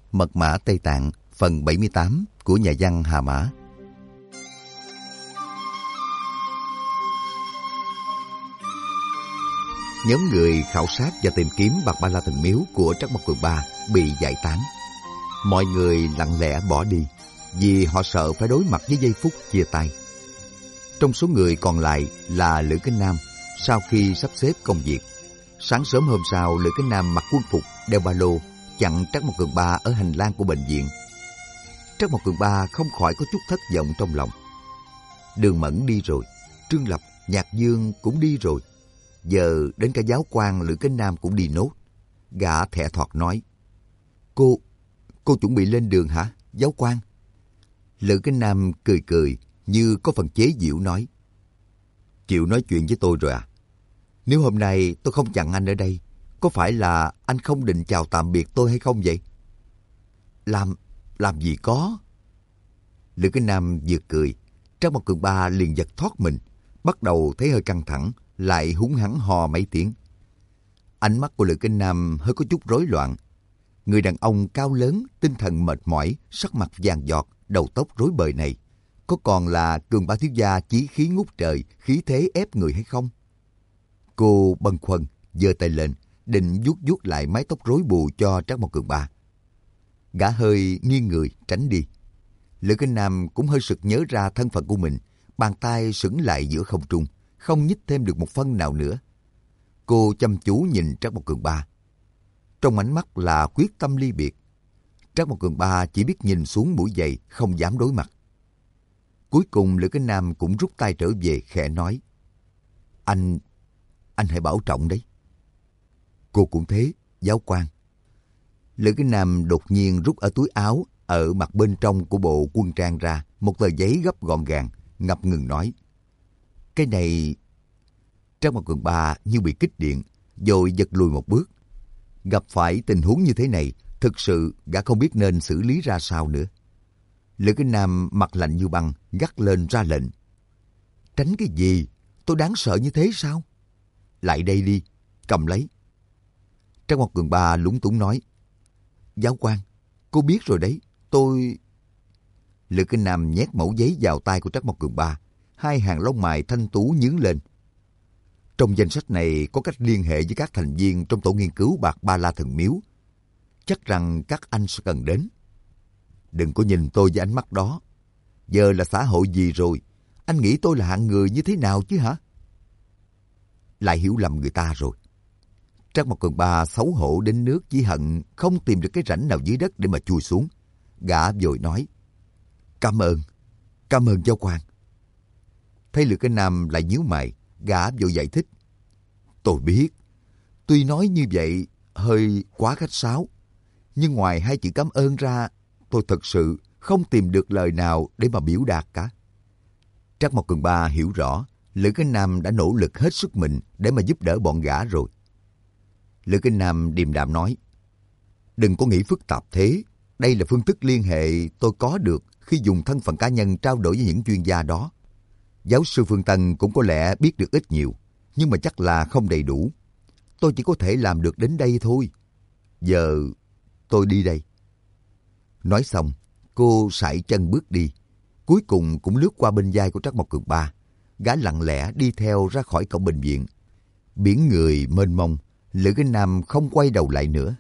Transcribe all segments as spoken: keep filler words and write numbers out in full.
Mật mã Tây Tạng phần bảy mươi tám của nhà văn Hà Mã. Nhóm người khảo sát và tìm kiếm Bạt Ba La Thần Miếu của Trắc Mộc Cường Ba bị giải tán. Mọi người lặng lẽ bỏ đi vì họ sợ phải đối mặt với giây phút chia tay. Trong số người còn lại là Lữ Kính Nam. Sau khi sắp xếp công việc, sáng sớm hôm sau, Lữ Kính Nam mặc quân phục, đeo ba lô, chặn Trắc Mộc Cường Ba ở hành lang của bệnh viện. Trắc Mộc Cường Ba không khỏi có chút thất vọng trong lòng. Đường Mẫn đi rồi, Trương Lập, Nhạc Dương cũng đi rồi. Giờ đến cả giáo quan Lữ Kính Nam cũng đi nốt. Gã thẹ thọt nói: Cô, cô chuẩn bị lên đường hả, giáo quan? Lữ Kính Nam cười cười như có phần chế giễu nói: Chịu nói chuyện với tôi rồi à? Nếu hôm nay tôi không chặn anh ở đây, có phải là anh không định chào tạm biệt tôi hay không vậy? Làm, làm gì có. Lữ Kính Nam vừa cười, Trắc Mộc Cường Ba liền giật thoát mình, bắt đầu thấy hơi căng thẳng, lại húng hắng ho mấy tiếng. Ánh mắt của Lữ Kính Nam hơi có chút rối loạn. Người đàn ông cao lớn, tinh thần mệt mỏi, sắc mặt vàng giọt, đầu tóc rối bời này, có còn là Cường Ba thiếu gia chí khí ngút trời, khí thế ép người hay không? Cô bâng khuâng giơ tay lên, định vuốt vuốt lại mái tóc rối bù cho Trắc Mộc Cường Ba. Gã hơi nghiêng người tránh đi. Lữ Kính Nam cũng hơi sực nhớ ra thân phận của mình, bàn tay sững lại giữa không trung, không nhích thêm được một phân nào nữa. Cô chăm chú nhìn Trắc Mộc Cường Ba. Trong ánh mắt là quyết tâm ly biệt. Trắc Mộc Cường Ba chỉ biết nhìn xuống mũi giày, không dám đối mặt. Cuối cùng Lữ Kính Nam cũng rút tay trở về, khẽ nói: Anh, anh hãy bảo trọng đấy. Cô cũng thế, giáo quan. Lữ Kính Nam đột nhiên rút ở túi áo, ở mặt bên trong của bộ quân trang ra, một tờ giấy gấp gọn gàng, ngập ngừng nói: Cái này... Trắc Mộc Cường Ba như bị kích điện, rồi giật lùi một bước. Gặp phải tình huống như thế này, thực sự gã không biết nên xử lý ra sao nữa. Lữ Kính Nam mặt lạnh như băng, gắt lên ra lệnh: Tránh cái gì? Tôi đáng sợ như thế sao? Lại đây đi, cầm lấy. Trắc Mộc Cường Ba lúng túng nói: Giáo quan, cô biết rồi đấy, tôi... Lữ Kính Nam nhét mẩu giấy vào tay của Trắc Mộc Cường Ba, hai hàng lông mày thanh tú nhướng lên. Trong danh sách này có cách liên hệ với các thành viên trong tổ nghiên cứu Bạt Ba La Thần Miếu. Chắc rằng các anh sẽ cần đến. Đừng có nhìn tôi với ánh mắt đó. Giờ là xã hội gì rồi? Anh nghĩ tôi là hạng người như thế nào chứ hả? Lại hiểu lầm người ta rồi. Trắc Mộc Cường Ba xấu hổ đến nước chỉ hận không tìm được cái rãnh nào dưới đất để mà chui xuống. Gã vội nói: Cảm ơn, cảm ơn giáo quan. Thấy Lữ Kính Nam lại nhíu mày, gã vội giải thích: Tôi biết, tuy nói như vậy hơi quá khách sáo, nhưng ngoài hai chữ cảm ơn ra, tôi thật sự không tìm được lời nào để mà biểu đạt cả. Trắc Mộc Cường Ba hiểu rõ, Lữ Kính Nam đã nỗ lực hết sức mình để mà giúp đỡ bọn gã rồi. Lữ Kính Nam điềm đạm nói: Đừng có nghĩ phức tạp thế, đây là phương thức liên hệ tôi có được khi dùng thân phận cá nhân trao đổi với những chuyên gia đó. Giáo sư Phương Tân cũng có lẽ biết được ít nhiều, nhưng mà chắc là không đầy đủ. Tôi chỉ có thể làm được đến đây thôi. Giờ tôi đi đây. Nói xong, cô sải chân bước đi, cuối cùng cũng lướt qua bên vai của Trắc Mộc Cường Ba. Gã lặng lẽ đi theo ra khỏi cổng bệnh viện. Biển người mênh mông, Lữ Kính Nam không quay đầu lại nữa.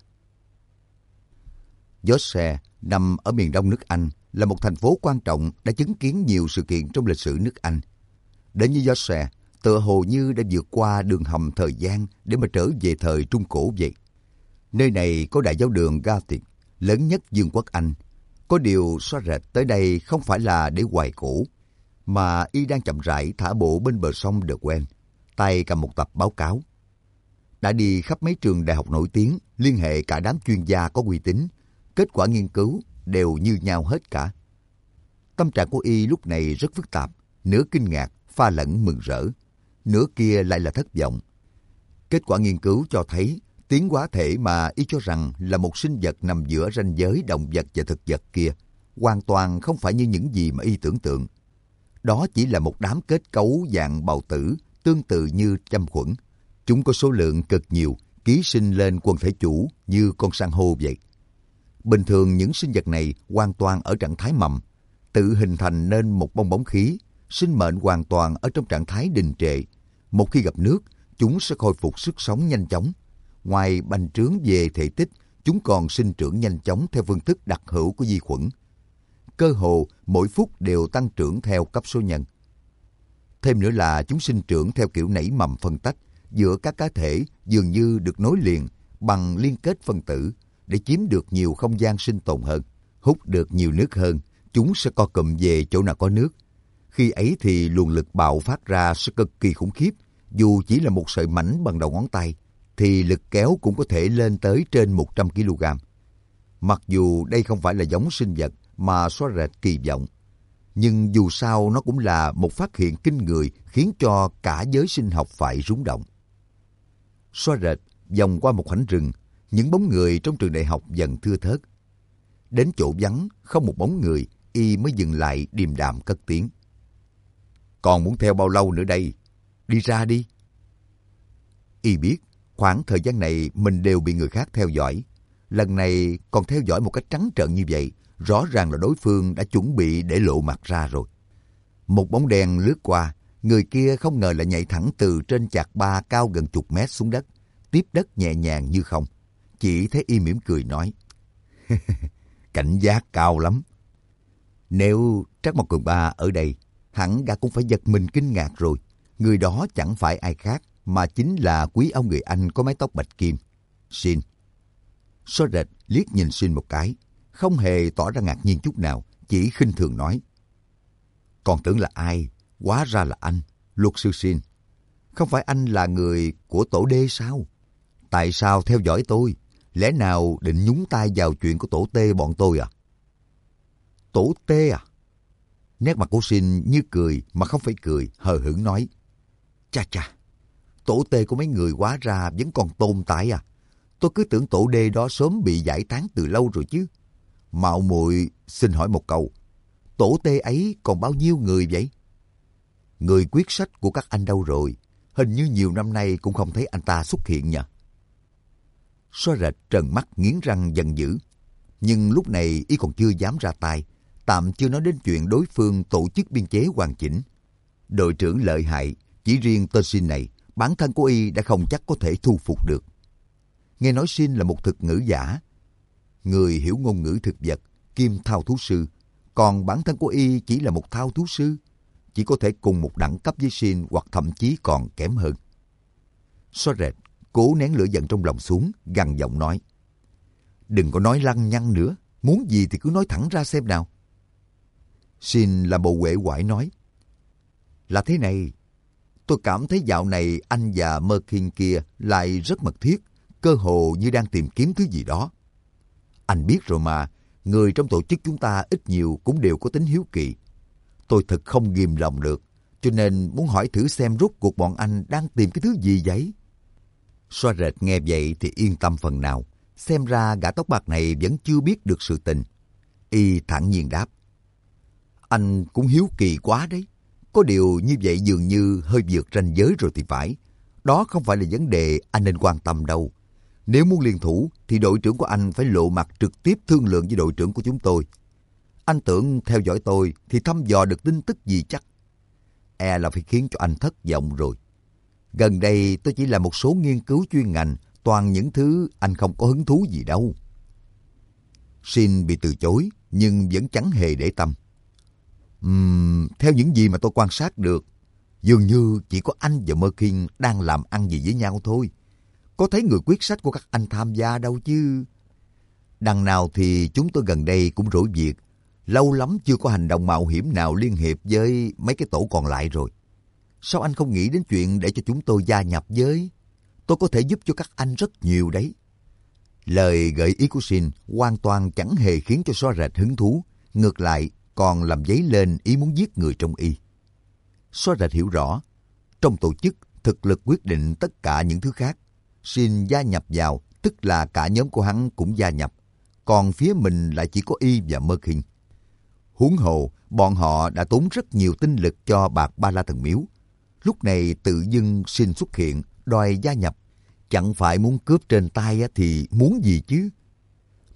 Yorkshire nằm ở miền đông nước Anh, là một thành phố quan trọng đã chứng kiến nhiều sự kiện trong lịch sử nước Anh. Đến với Yorkshire, tựa hồ như đã vượt qua đường hầm thời gian để mà trở về thời Trung Cổ vậy. Nơi này có đại giáo đường Gothic, lớn nhất Vương quốc Anh. Có điều xóa rệt tới đây không phải là để hoài cổ, mà y đang chậm rãi thả bộ bên bờ sông The Wen, tay cầm một tập báo cáo. Đã đi khắp mấy trường đại học nổi tiếng, liên hệ cả đám chuyên gia có uy tín, kết quả nghiên cứu đều như nhau hết cả. Tâm trạng của y lúc này rất phức tạp, nửa kinh ngạc, pha lẫn mừng rỡ, nửa kia lại là thất vọng. Kết quả nghiên cứu cho thấy tiến hóa thể mà y cho rằng là một sinh vật nằm giữa ranh giới động vật và thực vật kia hoàn toàn không phải như những gì mà y tưởng tượng. Đó chỉ là một đám kết cấu dạng bào tử tương tự như châm khuẩn. Chúng có số lượng cực nhiều, ký sinh lên quần thể chủ như con san hô vậy. Bình thường những sinh vật này hoàn toàn ở trạng thái mầm, tự hình thành nên một bong bóng khí, sinh mệnh hoàn toàn ở trong trạng thái đình trệ. Một khi gặp nước, chúng sẽ khôi phục sức sống nhanh chóng. Ngoài bành trướng về thể tích, chúng còn sinh trưởng nhanh chóng theo phương thức đặc hữu của vi khuẩn. Cơ hồ mỗi phút đều tăng trưởng theo cấp số nhân. Thêm nữa là chúng sinh trưởng theo kiểu nảy mầm phân tách giữa các cá thể dường như được nối liền bằng liên kết phân tử để chiếm được nhiều không gian sinh tồn hơn. Hút được nhiều nước hơn, chúng sẽ co cụm về chỗ nào có nước. Khi ấy thì luồng lực bạo phát ra sẽ cực kỳ khủng khiếp. Dù chỉ là một sợi mảnh bằng đầu ngón tay, thì lực kéo cũng có thể lên tới trên một trăm ki lô gam. Mặc dù đây không phải là giống sinh vật mà xóa rệt kỳ vọng, nhưng dù sao nó cũng là một phát hiện kinh người khiến cho cả giới sinh học phải rúng động. Xóa rệt vòng qua một khoảnh rừng, những bóng người trong trường đại học dần thưa thớt. Đến chỗ vắng, không một bóng người, y mới dừng lại điềm đạm cất tiếng. Còn muốn theo bao lâu nữa đây? Đi ra đi. Y biết, khoảng thời gian này mình đều bị người khác theo dõi. Lần này còn theo dõi một cách trắng trợn như vậy, rõ ràng là đối phương đã chuẩn bị để lộ mặt ra rồi. Một bóng đen lướt qua, người kia không ngờ lại nhảy thẳng từ trên chạc ba cao gần chục mét xuống đất, tiếp đất nhẹ nhàng như không. Chỉ thấy y mỉm cười nói, cảnh giác cao lắm. Nếu Trác Mộc Cường Ba ở đây, hẳn gã cũng phải giật mình kinh ngạc rồi. Người đó chẳng phải ai khác, mà chính là quý ông người Anh có mái tóc bạch kim, Shin. Xóa rệt liếc nhìn Shin một cái, không hề tỏ ra ngạc nhiên chút nào, chỉ khinh thường nói. Còn tưởng là ai, hóa ra là anh, luật sư Shin. Không phải anh là người của tổ đê sao? Tại sao theo dõi tôi? Lẽ nào định nhúng tay vào chuyện của tổ tê bọn tôi à? Tổ tê à? Nét mặt của Shin như cười mà không phải cười, hờ hững nói. Chà chà, tổ tê của mấy người hóa ra vẫn còn tồn tại à? Tôi cứ tưởng tổ đê đó sớm bị giải tán từ lâu rồi chứ. Mạo muội xin hỏi một câu, tổ tê ấy còn bao nhiêu người vậy? Người quyết sách của các anh đâu rồi? Hình như nhiều năm nay cũng không thấy anh ta xuất hiện nhỉ? Xóa rệt trợn mắt nghiến răng giận dữ. Nhưng lúc này y còn chưa dám ra tay, tạm chưa nói đến chuyện đối phương tổ chức biên chế hoàn chỉnh. Đội trưởng lợi hại, chỉ riêng tên Shin này, bản thân của y đã không chắc có thể thu phục được. Nghe nói Shin là một thực ngữ giả, người hiểu ngôn ngữ thực vật, kim thao thú sư, còn bản thân của y chỉ là một thao thú sư, chỉ có thể cùng một đẳng cấp với Shin hoặc thậm chí còn kém hơn. Xóa rệt cố nén lửa giận trong lòng xuống, gằn giọng nói. Đừng có nói lăng nhăng nữa, muốn gì thì cứ nói thẳng ra xem nào. Shin làm bộ uể oải nói. Là thế này, tôi cảm thấy dạo này anh và Merkin kia lại rất mật thiết, cơ hồ như đang tìm kiếm thứ gì đó. Anh biết rồi mà, người trong tổ chức chúng ta ít nhiều cũng đều có tính hiếu kỳ. Tôi thật không ghìm lòng được, cho nên muốn hỏi thử xem rốt cuộc bọn anh đang tìm cái thứ gì vậy? Xóa rệt nghe vậy thì yên tâm phần nào, xem ra gã tóc bạc này vẫn chưa biết được sự tình. Y thản nhiên đáp. Anh cũng hiếu kỳ quá đấy. Có điều như vậy dường như hơi vượt ranh giới rồi thì phải. Đó không phải là vấn đề anh nên quan tâm đâu. Nếu muốn liên thủ thì đội trưởng của anh phải lộ mặt trực tiếp thương lượng với đội trưởng của chúng tôi. Anh tưởng theo dõi tôi thì thăm dò được tin tức gì chắc. E là phải khiến cho anh thất vọng rồi. Gần đây tôi chỉ làm một số nghiên cứu chuyên ngành, toàn những thứ anh không có hứng thú gì đâu. Shin bị từ chối nhưng vẫn chẳng hề để tâm. Uhm, theo những gì mà tôi quan sát được, dường như chỉ có anh và Merkin đang làm ăn gì với nhau thôi. Có thấy người quyết sách của các anh tham gia đâu chứ. Đằng nào thì chúng tôi gần đây cũng rỗi việc. Lâu lắm chưa có hành động mạo hiểm nào liên hiệp với mấy cái tổ còn lại rồi. Sao anh không nghĩ đến chuyện để cho chúng tôi gia nhập với? Tôi có thể giúp cho các anh rất nhiều đấy. Lời gợi ý của Shin hoàn toàn chẳng hề khiến cho Xóa rệt hứng thú. Ngược lại còn làm dấy lên ý muốn giết người trong y. Xóa rệt hiểu rõ, trong tổ chức thực lực quyết định tất cả những thứ khác. Shin gia nhập vào tức là cả nhóm của hắn cũng gia nhập. Còn phía mình lại chỉ có y và Merkin. Huống hồ, bọn họ đã tốn rất nhiều tinh lực cho bạc Ba La Thần Miếu. Lúc này tự dưng Shin xuất hiện, đòi gia nhập. Chẳng phải muốn cướp trên tay thì muốn gì chứ?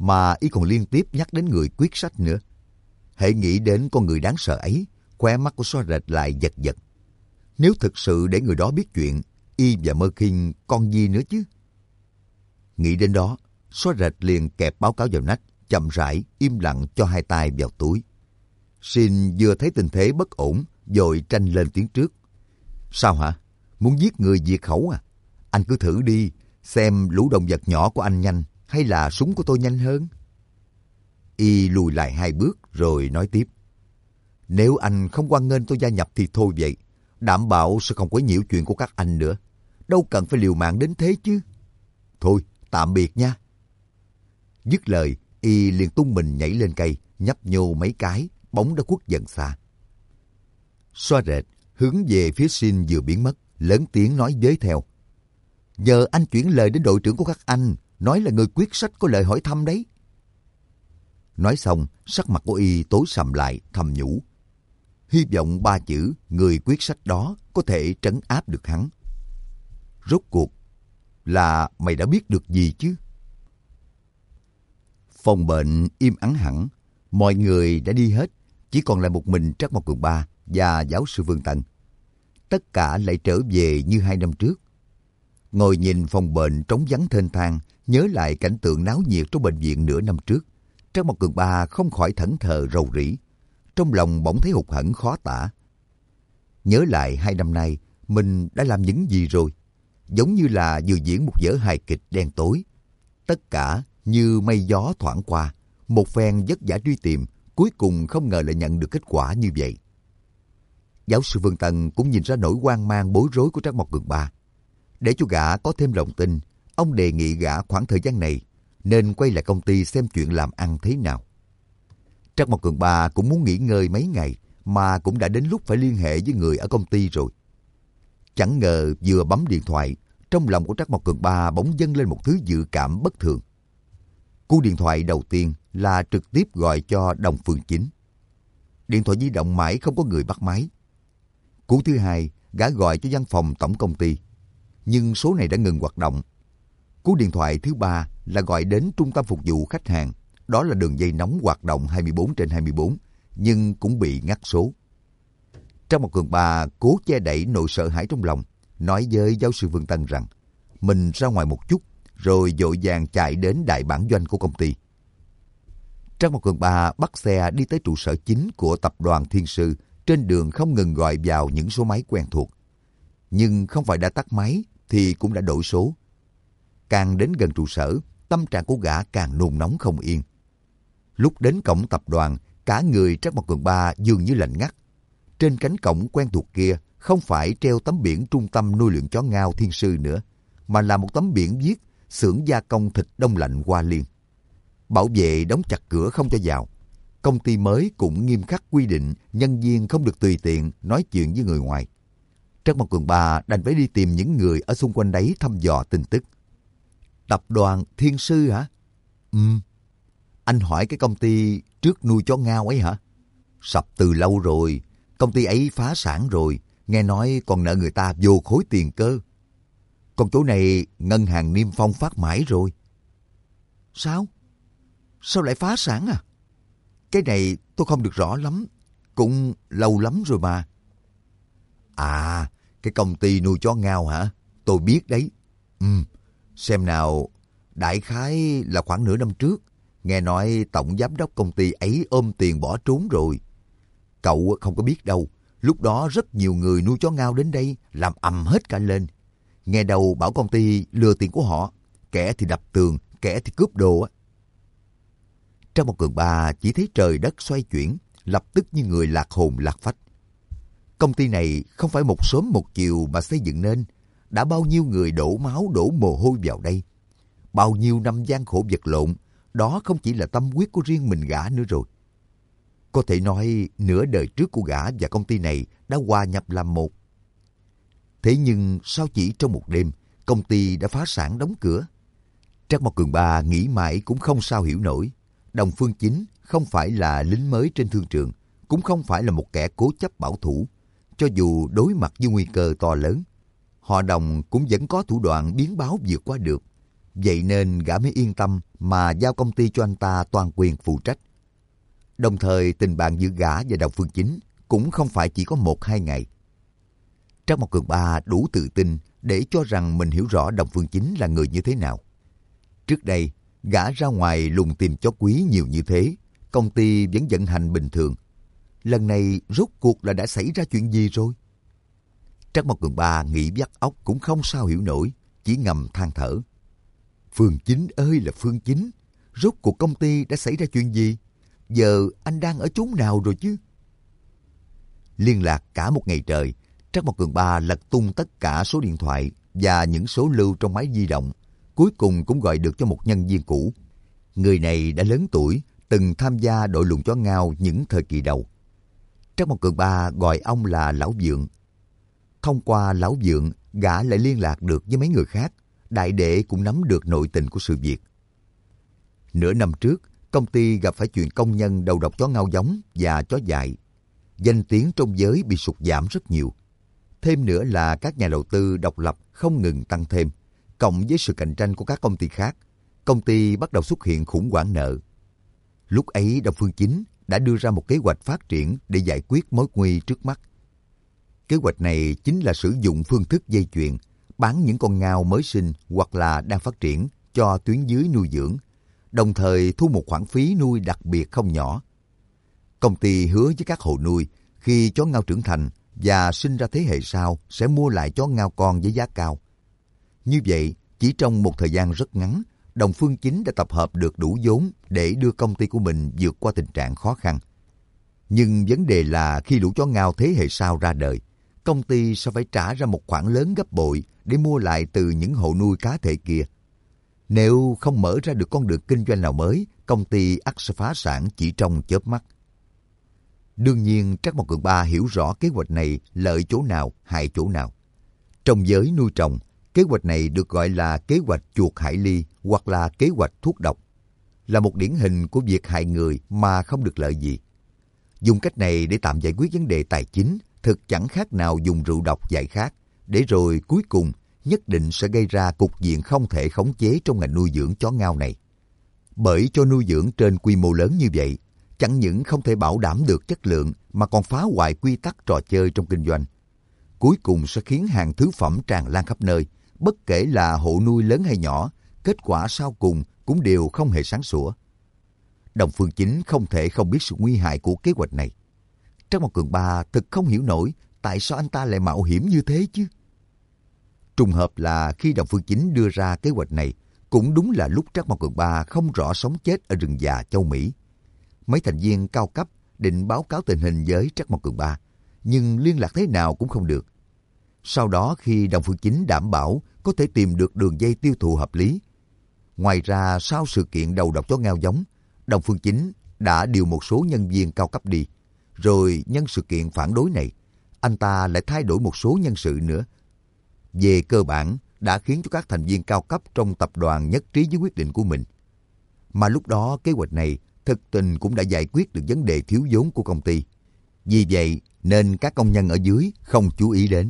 mà y còn liên tiếp nhắc đến người quyết sách nữa. Hễ nghĩ đến con người đáng sợ ấy, khóe mắt của xóa rệt lại giật giật. Nếu thực sự để người đó biết chuyện, y và Mơ Kinh còn gì nữa chứ? Nghĩ đến đó, xóa rệt liền kẹp báo cáo vào nách, chậm rãi, im lặng cho hai tay vào túi. Xin vừa thấy tình thế bất ổn, vội tranh lên tiếng trước. Sao hả? Muốn giết người diệt khẩu à? Anh cứ thử đi, xem lũ động vật nhỏ của anh nhanh hay là súng của tôi nhanh hơn. Y lùi lại hai bước rồi nói tiếp. Nếu anh không hoan nghênh tôi gia nhập thì thôi vậy. Đảm bảo sẽ không quấy nhiễu chuyện của các anh nữa. Đâu cần phải liều mạng đến thế chứ. Thôi, tạm biệt nha. Dứt lời, Y liền tung mình nhảy lên cây, nhấp nhô mấy cái, bóng đã khuất dần xa. Xoa rệt, hướng về phía Xin vừa biến mất, lớn tiếng nói với theo. Giờ anh chuyển lời đến đội trưởng của các anh, nói là người quyết sách có lời hỏi thăm đấy. Nói xong, sắc mặt của Y tối sầm lại, thầm nhủ. Hy vọng ba chữ người quyết sách đó có thể trấn áp được hắn. Rốt cuộc là mày đã biết được gì chứ? Phòng bệnh im ắng hẳn, mọi người đã đi hết, chỉ còn lại một mình Trác Mộc Cường Ba và giáo sư Vương Tân. Tất cả lại trở về như hai năm trước. Ngồi nhìn phòng bệnh trống vắng thênh thang, nhớ lại cảnh tượng náo nhiệt trong bệnh viện nửa năm trước, Trác Mộc Cường Ba không khỏi thẫn thờ rầu rĩ. Trong lòng bỗng thấy hụt hẫng khó tả. Nhớ lại hai năm nay, mình đã làm những gì rồi? Giống như là vừa diễn một vở hài kịch đen tối. Tất cả như mây gió thoảng qua, một phen vất vả truy tìm, cuối cùng không ngờ lại nhận được kết quả như vậy. Giáo sư Vương Tân cũng nhìn ra nỗi hoang mang bối rối của Trác Mộc Cường Ba. Để cho gã có thêm lòng tin, ông đề nghị gã khoảng thời gian này nên quay lại công ty xem chuyện làm ăn thế nào. Trác Mộc Cường Ba cũng muốn nghỉ ngơi mấy ngày, mà cũng đã đến lúc phải liên hệ với người ở công ty rồi. Chẳng ngờ vừa bấm điện thoại, trong lòng của Trác Mộc Cường Ba bỗng dâng lên một thứ dự cảm bất thường. Cú điện thoại đầu tiên là trực tiếp gọi cho Đồng Phương Chính. Điện thoại di động mãi không có người bắt máy. Cú thứ hai, gã gọi cho văn phòng tổng công ty, nhưng số này đã ngừng hoạt động. Cú điện thoại thứ ba là gọi đến trung tâm phục vụ khách hàng. Đó là đường dây nóng hoạt động hai mươi bốn trên hai mươi bốn, nhưng cũng bị ngắt số. Trác Mộc Cường Ba cố che đậy nỗi sợ hãi trong lòng, nói với giáo sư Vương Tân rằng mình ra ngoài một chút, rồi vội vàng chạy đến đại bản doanh của công ty. Trác Mộc Cường Ba bắt xe đi tới trụ sở chính của tập đoàn Thiên Sư, trên đường không ngừng gọi vào những số máy quen thuộc. Nhưng không phải đã tắt máy thì cũng đã đổi số. Càng đến gần trụ sở, tâm trạng của gã càng nôn nóng không yên. Lúc đến cổng tập đoàn, cả người Trác Mộc Cường Ba dường như lạnh ngắt. Trên cánh cổng quen thuộc kia không phải treo tấm biển trung tâm nuôi luyện chó ngao Thiên Sư nữa, mà là một tấm biển viết xưởng gia công thịt đông lạnh Hoa Liên. Bảo vệ đóng chặt cửa không cho vào. Công ty mới cũng nghiêm khắc quy định nhân viên không được tùy tiện nói chuyện với người ngoài. Trác Mộc Cường Ba đành phải đi tìm những người ở xung quanh đấy thăm dò tin tức. Tập đoàn Thiên Sư hả? Ừ. Anh hỏi cái công ty trước nuôi chó ngao ấy hả? Sập từ lâu rồi. Công ty ấy phá sản rồi. Nghe nói còn nợ người ta vô khối tiền cơ. Còn chỗ này ngân hàng Niêm Phong phát mãi rồi. Sao? Sao lại phá sản à? Cái này tôi không được rõ lắm. Cũng lâu lắm rồi mà. À, cái công ty nuôi chó ngao hả? Tôi biết đấy. Ừ. Xem nào, đại khái là khoảng nửa năm trước, nghe nói tổng giám đốc công ty ấy ôm tiền bỏ trốn rồi. Cậu không có biết đâu, lúc đó rất nhiều người nuôi chó ngao đến đây làm ầm hết cả lên. Nghe đầu bảo công ty lừa tiền của họ, kẻ thì đập tường, kẻ thì cướp đồ á. Trác Mộc Cường Ba chỉ thấy trời đất xoay chuyển, lập tức như người lạc hồn lạc phách. Công ty này không phải một sớm một chiều mà xây dựng nên. Đã bao nhiêu người đổ máu đổ mồ hôi vào đây. Bao nhiêu năm gian khổ vật lộn, đó không chỉ là tâm huyết của riêng mình gã nữa rồi. Có thể nói nửa đời trước của gã và công ty này đã hòa nhập làm một. Thế nhưng sao chỉ trong một đêm, công ty đã phá sản đóng cửa? Trác Mộc Cường Ba nghĩ mãi cũng không sao hiểu nổi. Đồng Phương Chính không phải là lính mới trên thương trường, cũng không phải là một kẻ cố chấp bảo thủ. Cho dù đối mặt với nguy cơ to lớn, họ Đồng cũng vẫn có thủ đoạn biến báo vượt qua được. vậy nên gã mới yên tâm mà giao công ty cho anh ta toàn quyền phụ trách. Đồng thời tình bạn giữa gã và Đồng Phương Chính cũng không phải chỉ có một hai ngày. Trác Mộc Cường Ba đủ tự tin để cho rằng mình hiểu rõ Đồng Phương Chính là người như thế nào. Trước đây, gã ra ngoài lùng tìm chó quý nhiều như thế, công ty vẫn vận hành bình thường. Lần này rốt cuộc là đã xảy ra chuyện gì rồi? Trác Mộc Cường Ba nghĩ vắt óc cũng không sao hiểu nổi, chỉ ngầm than thở. Phương Chính ơi là Phương Chính, rốt cuộc công ty đã xảy ra chuyện gì? Giờ anh đang ở chốn nào rồi chứ? Liên lạc cả một ngày trời, Trác Mộc Cường Ba lật tung tất cả số điện thoại và những số lưu trong máy di động, cuối cùng cũng gọi được cho một nhân viên cũ. Người này đã lớn tuổi, từng tham gia đội luồn chó ngao những thời kỳ đầu. Trác Mộc Cường Ba gọi ông là Lão Vượng. Thông qua Lão Vượng, gã lại liên lạc được với mấy người khác, đại đệ cũng nắm được nội tình của sự việc. Nửa năm trước, công ty gặp phải chuyện công nhân đầu độc chó ngao giống và chó dại. Danh tiếng trong giới bị sụt giảm rất nhiều. Thêm nữa là các nhà đầu tư độc lập không ngừng tăng thêm, cộng với sự cạnh tranh của các công ty khác, công ty bắt đầu xuất hiện khủng hoảng nợ. Lúc ấy Đồng Phương Chính đã đưa ra một kế hoạch phát triển để giải quyết mối nguy trước mắt. Kế hoạch này chính là sử dụng phương thức dây chuyền, bán những con ngao mới sinh hoặc là đang phát triển cho tuyến dưới nuôi dưỡng, đồng thời thu một khoản phí nuôi đặc biệt không nhỏ. Công ty hứa với các hộ nuôi khi chó ngao trưởng thành và sinh ra thế hệ sau sẽ mua lại chó ngao con với giá cao. Như vậy, chỉ trong một thời gian rất ngắn, Đồng Phương Chính đã tập hợp được đủ vốn để đưa công ty của mình vượt qua tình trạng khó khăn. Nhưng vấn đề là khi lũ chó ngao thế hệ sau ra đời, công ty sẽ phải trả ra một khoản lớn gấp bội để mua lại từ những hộ nuôi cá thể kia. Nếu không mở ra được con đường kinh doanh nào mới, công ty ắt sẽ phá sản chỉ trong chớp mắt. Đương nhiên, Trác Mộc Cường Ba hiểu rõ kế hoạch này lợi chỗ nào, hại chỗ nào. Trong giới nuôi trồng, kế hoạch này được gọi là kế hoạch chuột hải ly hoặc là kế hoạch thuốc độc, là một điển hình của việc hại người mà không được lợi gì. Dùng cách này để tạm giải quyết vấn đề tài chính, thực chẳng khác nào dùng rượu độc giải khát, để rồi cuối cùng nhất định sẽ gây ra cục diện không thể khống chế trong ngành nuôi dưỡng chó ngao này. Bởi cho nuôi dưỡng trên quy mô lớn như vậy, chẳng những không thể bảo đảm được chất lượng mà còn phá hoại quy tắc trò chơi trong kinh doanh. Cuối cùng sẽ khiến hàng thứ phẩm tràn lan khắp nơi, bất kể là hộ nuôi lớn hay nhỏ, kết quả sau cùng cũng đều không hề sáng sủa. Đồng Phương Chính không thể không biết sự nguy hại của kế hoạch này. Trác Mộc Cường Ba thực không hiểu nổi tại sao anh ta lại mạo hiểm như thế chứ. Trùng hợp là khi Đồng Phương Chính đưa ra kế hoạch này, cũng đúng là lúc Trác Mộc Cường Ba không rõ sống chết ở rừng già châu Mỹ. Mấy thành viên cao cấp định báo cáo tình hình với Trác Mộc Cường Ba, nhưng liên lạc thế nào cũng không được. Sau đó khi Đồng Phương Chính đảm bảo có thể tìm được đường dây tiêu thụ hợp lý. Ngoài ra sau sự kiện đầu độc chó ngao giống, Đồng Phương Chính đã điều một số nhân viên cao cấp đi. Rồi nhân sự kiện phản đối này, anh ta lại thay đổi một số nhân sự nữa. Về cơ bản, đã khiến cho các thành viên cao cấp trong tập đoàn nhất trí với quyết định của mình. Mà lúc đó kế hoạch này thực tình cũng đã giải quyết được vấn đề thiếu vốn của công ty. Vì vậy nên các công nhân ở dưới không chú ý đến.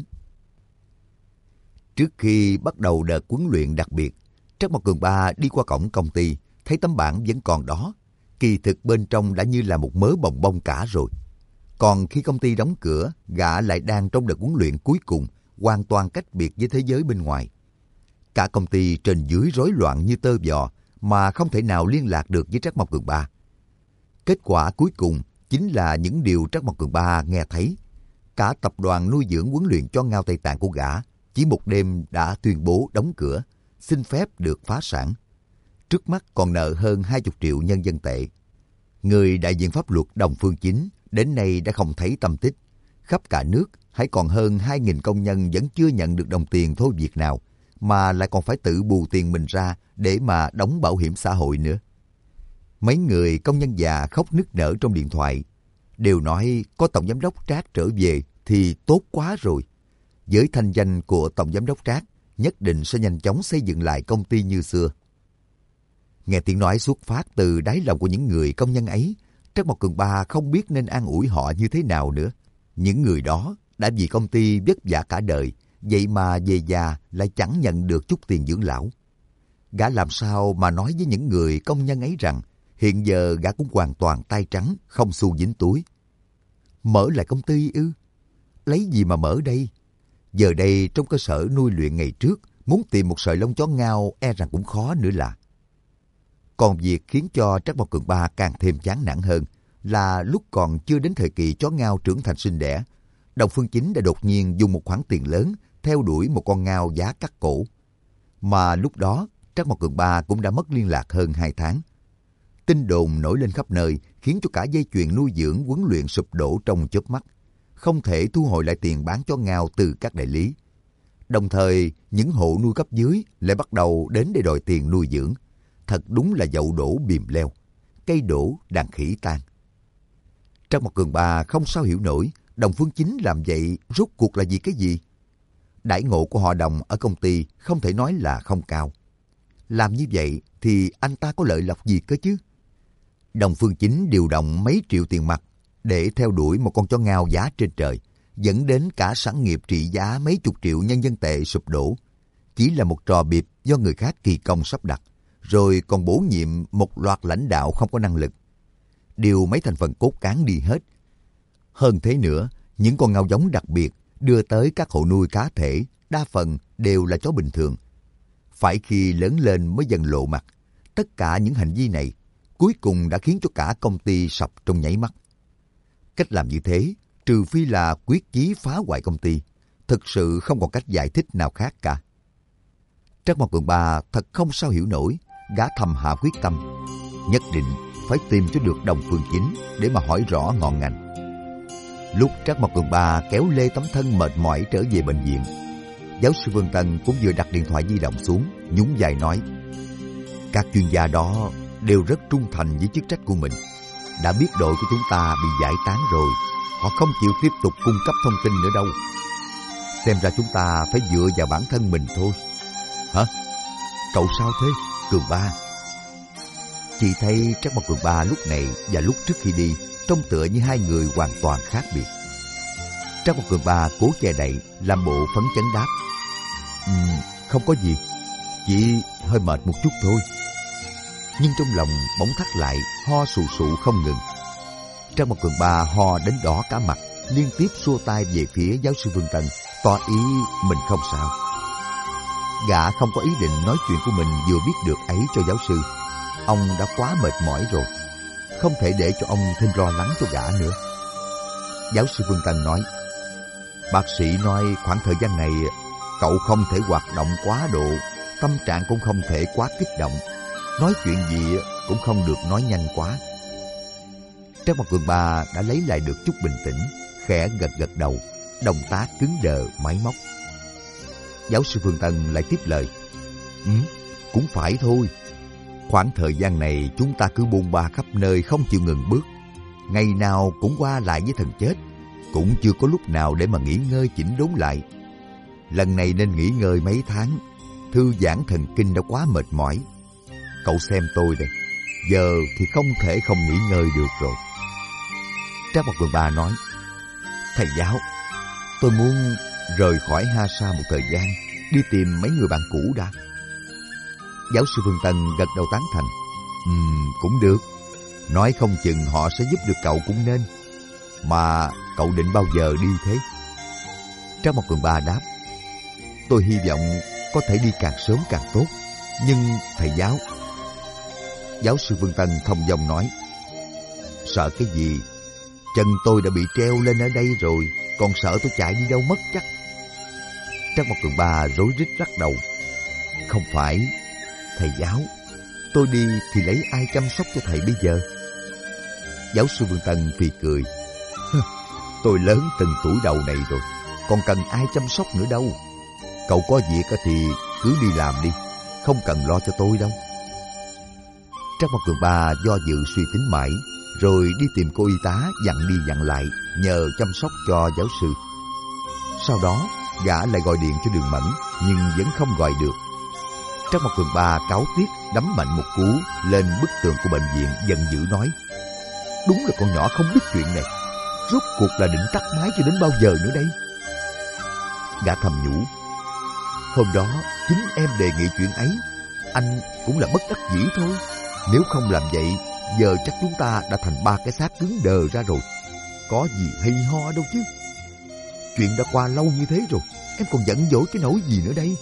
Trước khi bắt đầu đợt huấn luyện đặc biệt, Trác Mộc Cường Ba đi qua cổng công ty, thấy tấm bảng vẫn còn đó. Kỳ thực bên trong đã như là một mớ bồng bông cả rồi. Còn khi công ty đóng cửa, gã lại đang trong đợt huấn luyện cuối cùng, hoàn toàn cách biệt với thế giới bên ngoài. Cả công ty trên dưới rối loạn như tơ vò, mà không thể nào liên lạc được với Trác Mộc Cường Ba. Kết quả cuối cùng chính là những điều Trác Mộc Cường Ba nghe thấy. Cả tập đoàn nuôi dưỡng huấn luyện cho ngao Tây Tạng của gã chỉ một đêm đã tuyên bố đóng cửa, xin phép được phá sản. Trước mắt còn nợ hơn hai mươi triệu nhân dân tệ. Người đại diện pháp luật Đồng Phương Chính đến nay đã không thấy tăm tích. Khắp cả nước, hãy còn hơn hai nghìn công nhân vẫn chưa nhận được đồng tiền thôi việc nào, mà lại còn phải tự bù tiền mình ra để mà đóng bảo hiểm xã hội nữa. Mấy người công nhân già khóc nức nở trong điện thoại, đều nói có Tổng Giám đốc Trác trở về thì tốt quá rồi. Với thanh danh của Tổng Giám đốc Trác, nhất định sẽ nhanh chóng xây dựng lại công ty như xưa. Nghe tiếng nói xuất phát từ đáy lòng của những người công nhân ấy, Trác Mộc Cường Ba không biết nên an ủi họ như thế nào nữa. Những người đó đã vì công ty vất vả cả đời, vậy mà về già lại chẳng nhận được chút tiền dưỡng lão. Gã làm sao mà nói với những người công nhân ấy rằng hiện giờ gã cũng hoàn toàn tay trắng, không xu dính túi. Mở lại công ty ư? Lấy gì mà mở đây? Giờ đây trong cơ sở nuôi luyện ngày trước, muốn tìm một sợi lông chó ngao e rằng cũng khó nữa là. Còn việc khiến cho Trác Mộc Cường Ba càng thêm chán nản hơn là lúc còn chưa đến thời kỳ chó ngao trưởng thành sinh đẻ, Đồng Phương Chính đã đột nhiên dùng một khoản tiền lớn theo đuổi một con ngao giá cắt cổ. Mà lúc đó, Trác Mộc Cường Ba cũng đã mất liên lạc hơn hai tháng. Tin đồn nổi lên khắp nơi khiến cho cả dây chuyền nuôi dưỡng huấn luyện sụp đổ trong chớp mắt, không thể thu hồi lại tiền bán chó ngao từ các đại lý. Đồng thời, những hộ nuôi cấp dưới lại bắt đầu đến để đòi tiền nuôi dưỡng. Thật đúng là dậu đổ bìm leo, cây đổ đàn khỉ tan. Trác Mộc Cường Ba không sao hiểu nổi Đồng Phương Chính làm vậy rốt cuộc là vì cái gì? Đãi ngộ của họ Đồng ở công ty không thể nói là không cao. Làm như vậy thì anh ta có lợi lộc gì cơ chứ? Đồng Phương Chính điều động mấy triệu tiền mặt để theo đuổi một con chó ngao giá trên trời, dẫn đến cả sản nghiệp trị giá mấy chục triệu nhân dân tệ sụp đổ. Chỉ là một trò bịp do người khác kỳ công sắp đặt, rồi còn bổ nhiệm một loạt lãnh đạo không có năng lực. Điều mấy thành phần cốt cán đi hết. Hơn thế nữa, những con ngao giống đặc biệt đưa tới các hộ nuôi cá thể, đa phần đều là chó bình thường. Phải khi lớn lên mới dần lộ mặt. Tất cả những hành vi này cuối cùng đã khiến cho cả công ty sập trong nháy mắt. Cách làm như thế, trừ phi là quyết chí phá hoại công ty, thực sự không còn cách giải thích nào khác cả. Trác Mộc Cường Ba thật không sao hiểu nổi, gã thầm hạ quyết tâm, nhất định phải tìm cho được Đồng Phương Chính để mà hỏi rõ ngọn ngành. Lúc Trác Mộc Cường Ba kéo lê tấm thân mệt mỏi trở về bệnh viện, giáo sư Vương Tân cũng vừa đặt điện thoại di động xuống, nhún vai nói: các chuyên gia đó đều rất trung thành với chức trách của mình. Đã biết đội của chúng ta bị giải tán rồi, họ không chịu tiếp tục cung cấp thông tin nữa đâu. Xem ra chúng ta phải dựa vào bản thân mình thôi. Hả? Cậu sao thế, Cường Ba? Chị thấy Trác Mộc Cường Ba lúc này và lúc trước khi đi trông tựa như hai người hoàn toàn khác biệt. Trác Mộc Cường Ba cố che đậy, làm bộ phấn chấn đáp: um, không có gì, chỉ hơi mệt một chút thôi. Nhưng trong lòng bỗng thắt lại, ho sù sụ không ngừng. Trác Mộc Cường Ba ho đến đỏ cả mặt, liên tiếp xua tay về phía giáo sư Vương Tân, tỏ ý mình không sao. Gã không có ý định nói chuyện của mình vừa biết được ấy cho giáo sư. Ông đã quá mệt mỏi rồi, không thể để cho ông thêm lo lắng cho gã nữa. Giáo sư Vương Tân nói: bác sĩ nói khoảng thời gian này cậu không thể hoạt động quá độ, tâm trạng cũng không thể quá kích động, nói chuyện gì cũng không được nói nhanh quá. Trác Mộc Cường Ba đã lấy lại được chút bình tĩnh, khẽ gật gật đầu, động tác cứng đờ máy móc. Giáo sư Phương Tân lại tiếp lời: Ừ, cũng phải thôi. Khoảng thời gian này chúng ta cứ bôn ba khắp nơi không chịu ngừng bước. Ngày nào cũng qua lại với thần chết, cũng chưa có lúc nào để mà nghỉ ngơi chỉnh đốn lại. Lần này nên nghỉ ngơi mấy tháng, thư giãn thần kinh đã quá mệt mỏi. Cậu xem tôi đây, giờ thì không thể không nghỉ ngơi được rồi. Trác Mộc Cường Ba nói: Thầy giáo, tôi muốn rời khỏi Ha Sa một thời gian, đi tìm mấy người bạn cũ đã. Giáo sư Phương Tân gật đầu tán thành: Ừm, cũng được. Nói không chừng họ sẽ giúp được cậu cũng nên. Mà cậu định bao giờ đi thế? Trác Mộc Cường Ba đáp: Tôi hy vọng có thể đi càng sớm càng tốt. Nhưng thầy giáo... Giáo sư Vương Tân thông dong nói: Sợ cái gì? Chân tôi đã bị treo lên ở đây rồi, còn sợ tôi chạy đi đâu mất chắc. Trác Mộc Cường Ba rối rít lắc đầu: Không phải, thầy giáo, tôi đi thì lấy ai chăm sóc cho thầy bây giờ? Giáo sư Vương Tân phì cười: Tôi lớn từng tuổi đầu này rồi, còn cần ai chăm sóc nữa đâu. Cậu có việc thì cứ đi làm đi, không cần lo cho tôi đâu. Trác Mộc Cường Ba do dự suy tính mãi, rồi đi tìm cô y tá dặn đi dặn lại, nhờ chăm sóc cho giáo sư. Sau đó, gã lại gọi điện cho Đường Mẫn, nhưng vẫn không gọi được. Trác Mộc Cường Ba cáu tiết đấm mạnh một cú lên bức tường của bệnh viện, giận dữ nói: Đúng là con nhỏ không biết chuyện này, rốt cuộc là định tắt máy cho đến bao giờ nữa đây? Gã thầm nhủ: Hôm đó chính em đề nghị chuyện ấy, anh cũng là bất đắc dĩ thôi. Nếu không làm vậy, giờ chắc chúng ta đã thành ba cái xác cứng đờ ra rồi. Có gì hay ho đâu chứ. Chuyện đã qua lâu như thế rồi, em còn giận dỗi cái nỗi gì nữa đây?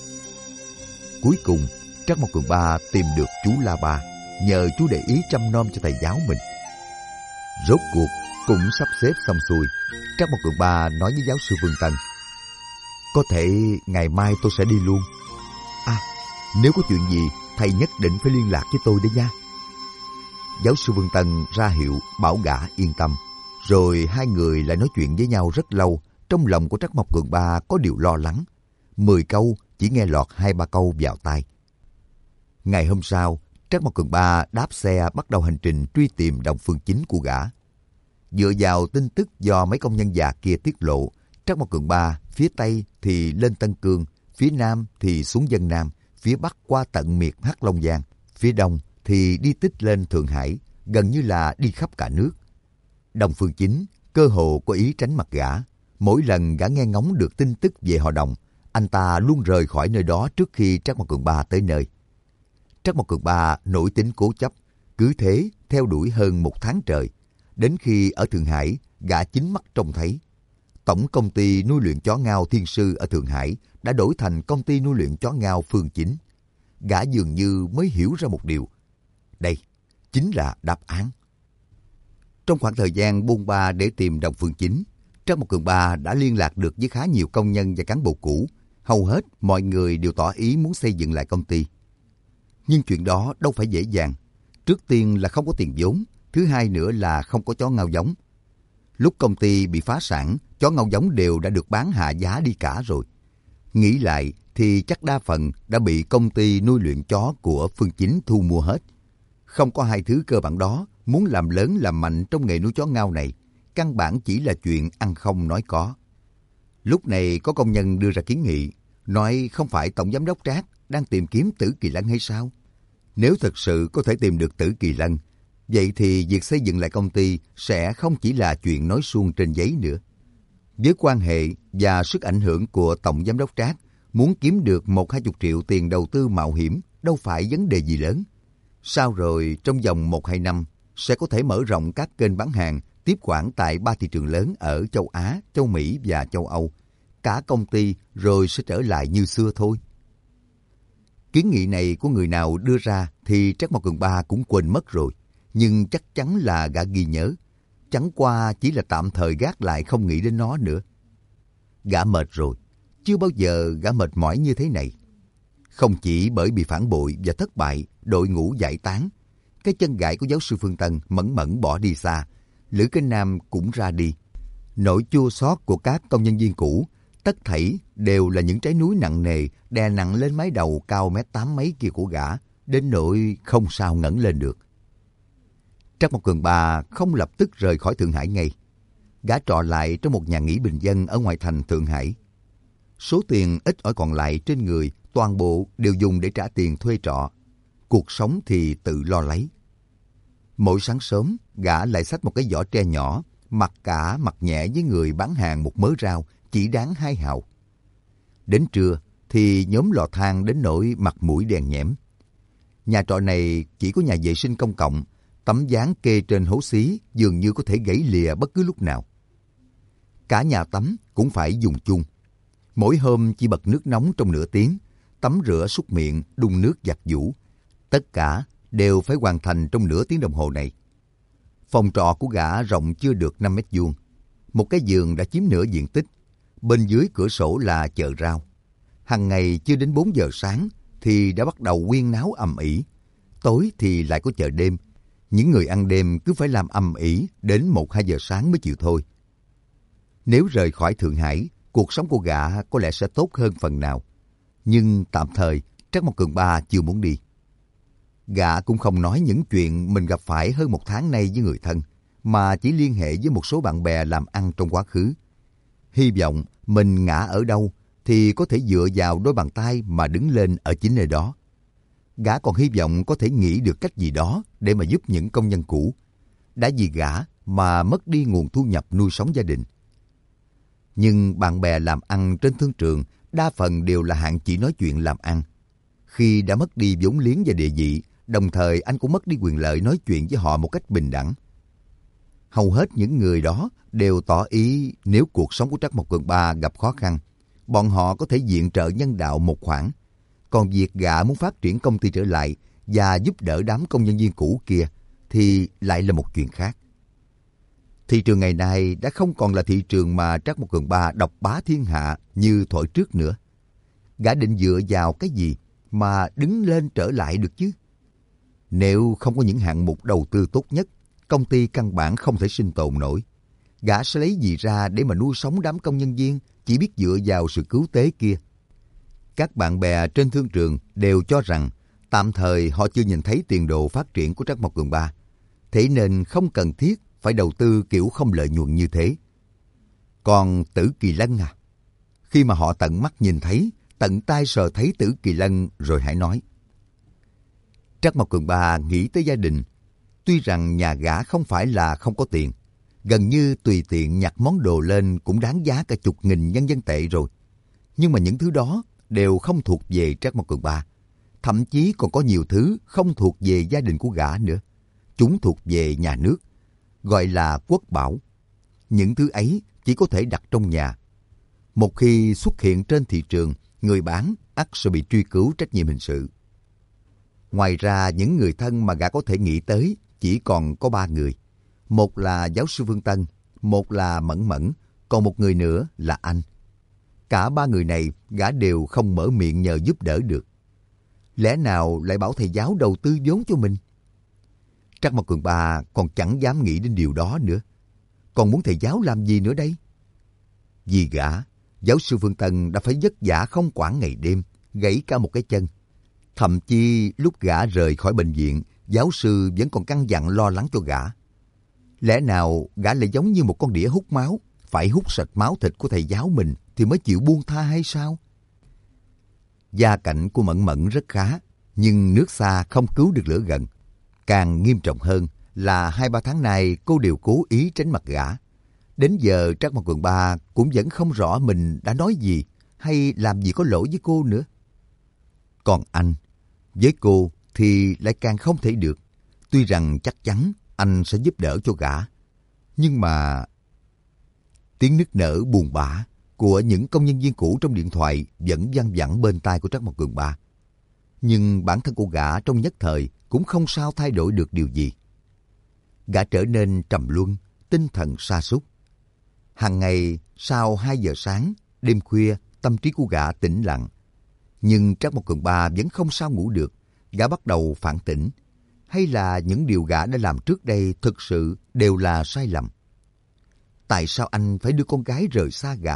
Cuối cùng, Trắc Mộc Cường Ba tìm được chú La Ba, nhờ chú để ý chăm nom cho thầy giáo mình. Rốt cuộc cũng sắp xếp xong xuôi, Trắc Mộc Cường Ba nói với giáo sư Vương Tân: có thể ngày mai tôi sẽ đi luôn. À, nếu có chuyện gì, thầy nhất định phải liên lạc với tôi đấy nha. Giáo sư Vương Tân ra hiệu bảo gã yên tâm, rồi hai người lại nói chuyện với nhau rất lâu. Trong lòng của Trắc Mộc Cường Ba có điều lo lắng. Mười câu chỉ nghe lọt hai ba câu vào tai. Ngày hôm sau, Trắc Mộc Cường Ba đáp xe bắt đầu hành trình truy tìm Đồng Phương Chính của gã. Dựa vào tin tức do mấy công nhân già kia tiết lộ, Trắc Mộc Cường Ba phía Tây thì lên Tân Cương, phía Nam thì xuống Vân Nam, phía Bắc qua tận miệt Hắc Long Giang, phía Đông thì đi tích lên Thượng Hải, gần như là đi khắp cả nước. Đồng Phương Chính cơ hồ có ý tránh mặt gã. Mỗi lần gã nghe ngóng được tin tức về họ Đồng, anh ta luôn rời khỏi nơi đó trước khi Trắc Mộc Cường Ba tới nơi. Trắc Mộc Cường Ba nổi tính cố chấp, cứ thế theo đuổi hơn một tháng trời. Đến khi ở Thượng Hải, gã chính mắt trông thấy tổng công ty nuôi luyện chó ngao Thiên Sư ở Thượng Hải đã đổi thành công ty nuôi luyện chó ngao Phương Chính. Gã dường như mới hiểu ra một điều. Đây chính là đáp án. Trong khoảng thời gian bôn ba để tìm Đồng Phương Chính, Trắc Mộc Cường Ba đã liên lạc được với khá nhiều công nhân và cán bộ cũ. Hầu hết mọi người đều tỏ ý muốn xây dựng lại công ty. Nhưng chuyện đó đâu phải dễ dàng. Trước tiên là không có tiền vốn, thứ hai nữa là không có chó ngao giống. Lúc công ty bị phá sản, chó ngao giống đều đã được bán hạ giá đi cả rồi. Nghĩ lại thì chắc đa phần đã bị công ty nuôi luyện chó của Phương Chính thu mua hết. Không có hai thứ cơ bản đó, muốn làm lớn làm mạnh trong nghề nuôi chó ngao này, căn bản chỉ là chuyện ăn không nói có. Lúc này có công nhân đưa ra kiến nghị, nói không phải Tổng Giám đốc Trác đang tìm kiếm Tử Kỳ Lân hay sao? Nếu thực sự có thể tìm được Tử Kỳ Lân, vậy thì việc xây dựng lại công ty sẽ không chỉ là chuyện nói suông trên giấy nữa. Với quan hệ và sức ảnh hưởng của Tổng Giám đốc Trác, muốn kiếm được một hai chục triệu tiền đầu tư mạo hiểm đâu phải vấn đề gì lớn. Sau rồi trong vòng một hai năm sẽ có thể mở rộng các kênh bán hàng, tiếp quản tại ba thị trường lớn ở châu Á, châu Mỹ và châu Âu. Cả công ty rồi sẽ trở lại như xưa thôi. Kiến nghị này của người nào đưa ra thì Trắc Mộc Cường Ba cũng quên mất rồi. Nhưng chắc chắn là gã ghi nhớ. Chẳng qua chỉ là tạm thời gác lại không nghĩ đến nó nữa. Gã mệt rồi. Chưa bao giờ gã mệt mỏi như thế này. Không chỉ bởi bị phản bội và thất bại, đội ngũ giải tán. Cái chân gãy của giáo sư Phương Tân mẫn mẫn bỏ đi xa. Lữ Kinh Nam cũng ra đi. Nỗi chua xót của các công nhân viên cũ, tất thảy đều là những trái núi nặng nề đè nặng lên mái đầu cao mét tám mấy kia của gã, đến nỗi không sao ngẩng lên được. Trắc Mộc Cường Ba không lập tức rời khỏi Thượng Hải ngay. Gã trọ lại trong một nhà nghỉ bình dân ở ngoại thành Thượng Hải. Số tiền ít ỏi còn lại trên người toàn bộ đều dùng để trả tiền thuê trọ. Cuộc sống thì tự lo lấy. Mỗi sáng sớm, gã lại xách một cái giỏ tre nhỏ, mặc cả mặc nhẹ với người bán hàng một mớ rau, chỉ đáng hai hào. Đến trưa thì nhóm lò than đến nỗi mặt mũi đèn nhẽm. Nhà trọ này chỉ có nhà vệ sinh công cộng, tấm dáng kê trên hố xí dường như có thể gãy lìa bất cứ lúc nào. Cả nhà tắm cũng phải dùng chung. Mỗi hôm chỉ bật nước nóng trong nửa tiếng, tắm rửa súc miệng, đun nước giặt giũ. Tất cả đều phải hoàn thành trong nửa tiếng đồng hồ này. Phòng trọ của gã rộng chưa được năm mét vuông. Một cái giường đã chiếm nửa diện tích. Bên dưới cửa sổ là chợ rau. Hằng ngày chưa đến bốn giờ sáng thì đã bắt đầu huyên náo ầm ĩ. Tối thì lại có chợ đêm. Những người ăn đêm cứ phải làm ầm ĩ đến một hai giờ sáng mới chịu thôi. Nếu rời khỏi Thượng Hải, cuộc sống của gã có lẽ sẽ tốt hơn phần nào. Nhưng tạm thời, Trắc Mộc Cường Ba chưa muốn đi. Gã cũng không nói những chuyện mình gặp phải hơn một tháng nay với người thân, mà chỉ liên hệ với một số bạn bè làm ăn trong quá khứ. Hy vọng mình ngã ở đâu thì có thể dựa vào đôi bàn tay mà đứng lên ở chính nơi đó. Gã còn hy vọng có thể nghĩ được cách gì đó để mà giúp những công nhân cũ. Đã vì gã mà mất đi nguồn thu nhập nuôi sống gia đình. Nhưng bạn bè làm ăn trên thương trường đa phần đều là hạng chỉ nói chuyện làm ăn. Khi đã mất đi vốn liếng và địa vị, đồng thời anh cũng mất đi quyền lợi nói chuyện với họ một cách bình đẳng. Hầu hết những người đó đều tỏ ý nếu cuộc sống của Trắc Mộc Cường Ba gặp khó khăn, bọn họ có thể viện trợ nhân đạo một khoản. Còn việc gã muốn phát triển công ty trở lại và giúp đỡ đám công nhân viên cũ kia thì lại là một chuyện khác. Thị trường ngày nay đã không còn là thị trường mà Trắc Mộc Cường Ba độc bá thiên hạ như thuở trước nữa. Gã định dựa vào cái gì mà đứng lên trở lại được chứ? Nếu không có những hạng mục đầu tư tốt nhất, công ty căn bản không thể sinh tồn nổi. Gã sẽ lấy gì ra để mà nuôi sống đám công nhân viên chỉ biết dựa vào sự cứu tế kia? Các bạn bè trên thương trường đều cho rằng tạm thời họ chưa nhìn thấy tiền đồ phát triển của Trắc Mộc Cường Ba, thế nên không cần thiết phải đầu tư kiểu không lợi nhuận như thế. Còn Tử Kỳ Lân à? Khi mà họ tận mắt nhìn thấy, tận tai sờ thấy Tử Kỳ Lân rồi hãy nói. Trắc Mộc Cường Ba nghĩ tới gia đình. Tuy rằng nhà gã không phải là không có tiền, gần như tùy tiện nhặt món đồ lên cũng đáng giá cả chục nghìn nhân dân tệ rồi. Nhưng mà những thứ đó đều không thuộc về Trắc Mộc Cường Ba. Thậm chí còn có nhiều thứ không thuộc về gia đình của gã nữa. Chúng thuộc về nhà nước, gọi là quốc bảo. Những thứ ấy chỉ có thể đặt trong nhà. Một khi xuất hiện trên thị trường, người bán ắt sẽ bị truy cứu trách nhiệm hình sự. Ngoài ra, những người thân mà gã có thể nghĩ tới chỉ còn có ba người. Một là giáo sư Vương Tân, một là Mẫn Mẫn, còn một người nữa là anh. Cả ba người này gã đều không mở miệng nhờ giúp đỡ được. Lẽ nào lại bảo thầy giáo đầu tư vốn cho mình? Trắc Mộc Cường Ba còn chẳng dám nghĩ đến điều đó nữa. Còn muốn thầy giáo làm gì nữa đây? Vì gã, giáo sư Vương Tân đã phải vất vả không quản ngày đêm, gãy cả một cái chân. Thậm chí lúc gã rời khỏi bệnh viện, giáo sư vẫn còn căn dặn lo lắng cho gã. Lẽ nào gã lại giống như một con đĩa hút máu, phải hút sạch máu thịt của thầy giáo mình thì mới chịu buông tha hay sao? Gia cảnh của Mẫn Mẫn rất khá, nhưng nước xa không cứu được lửa gần. Càng nghiêm trọng hơn là hai ba tháng nay cô đều cố ý tránh mặt gã. Đến giờ Trắc Mộc Cường Ba cũng vẫn không rõ mình đã nói gì hay làm gì có lỗi với cô nữa. Còn anh, với cô thì lại càng không thể được. Tuy rằng chắc chắn anh sẽ giúp đỡ cho gã. Nhưng mà... Tiếng nức nở buồn bã của những công nhân viên cũ trong điện thoại vẫn văng vẳng bên tai của Trắc Mộc Cường Ba. Nhưng bản thân của gã trong nhất thời cũng không sao thay đổi được điều gì. Gã trở nên trầm luân, tinh thần sa sút. Hàng ngày sau hai giờ sáng, đêm khuya, tâm trí của gã tĩnh lặng. Nhưng Trắc Mộc Cường Ba vẫn không sao ngủ được. Gã bắt đầu phản tỉnh. Hay là những điều gã đã làm trước đây thực sự đều là sai lầm? Tại sao anh phải đưa con gái rời xa gã?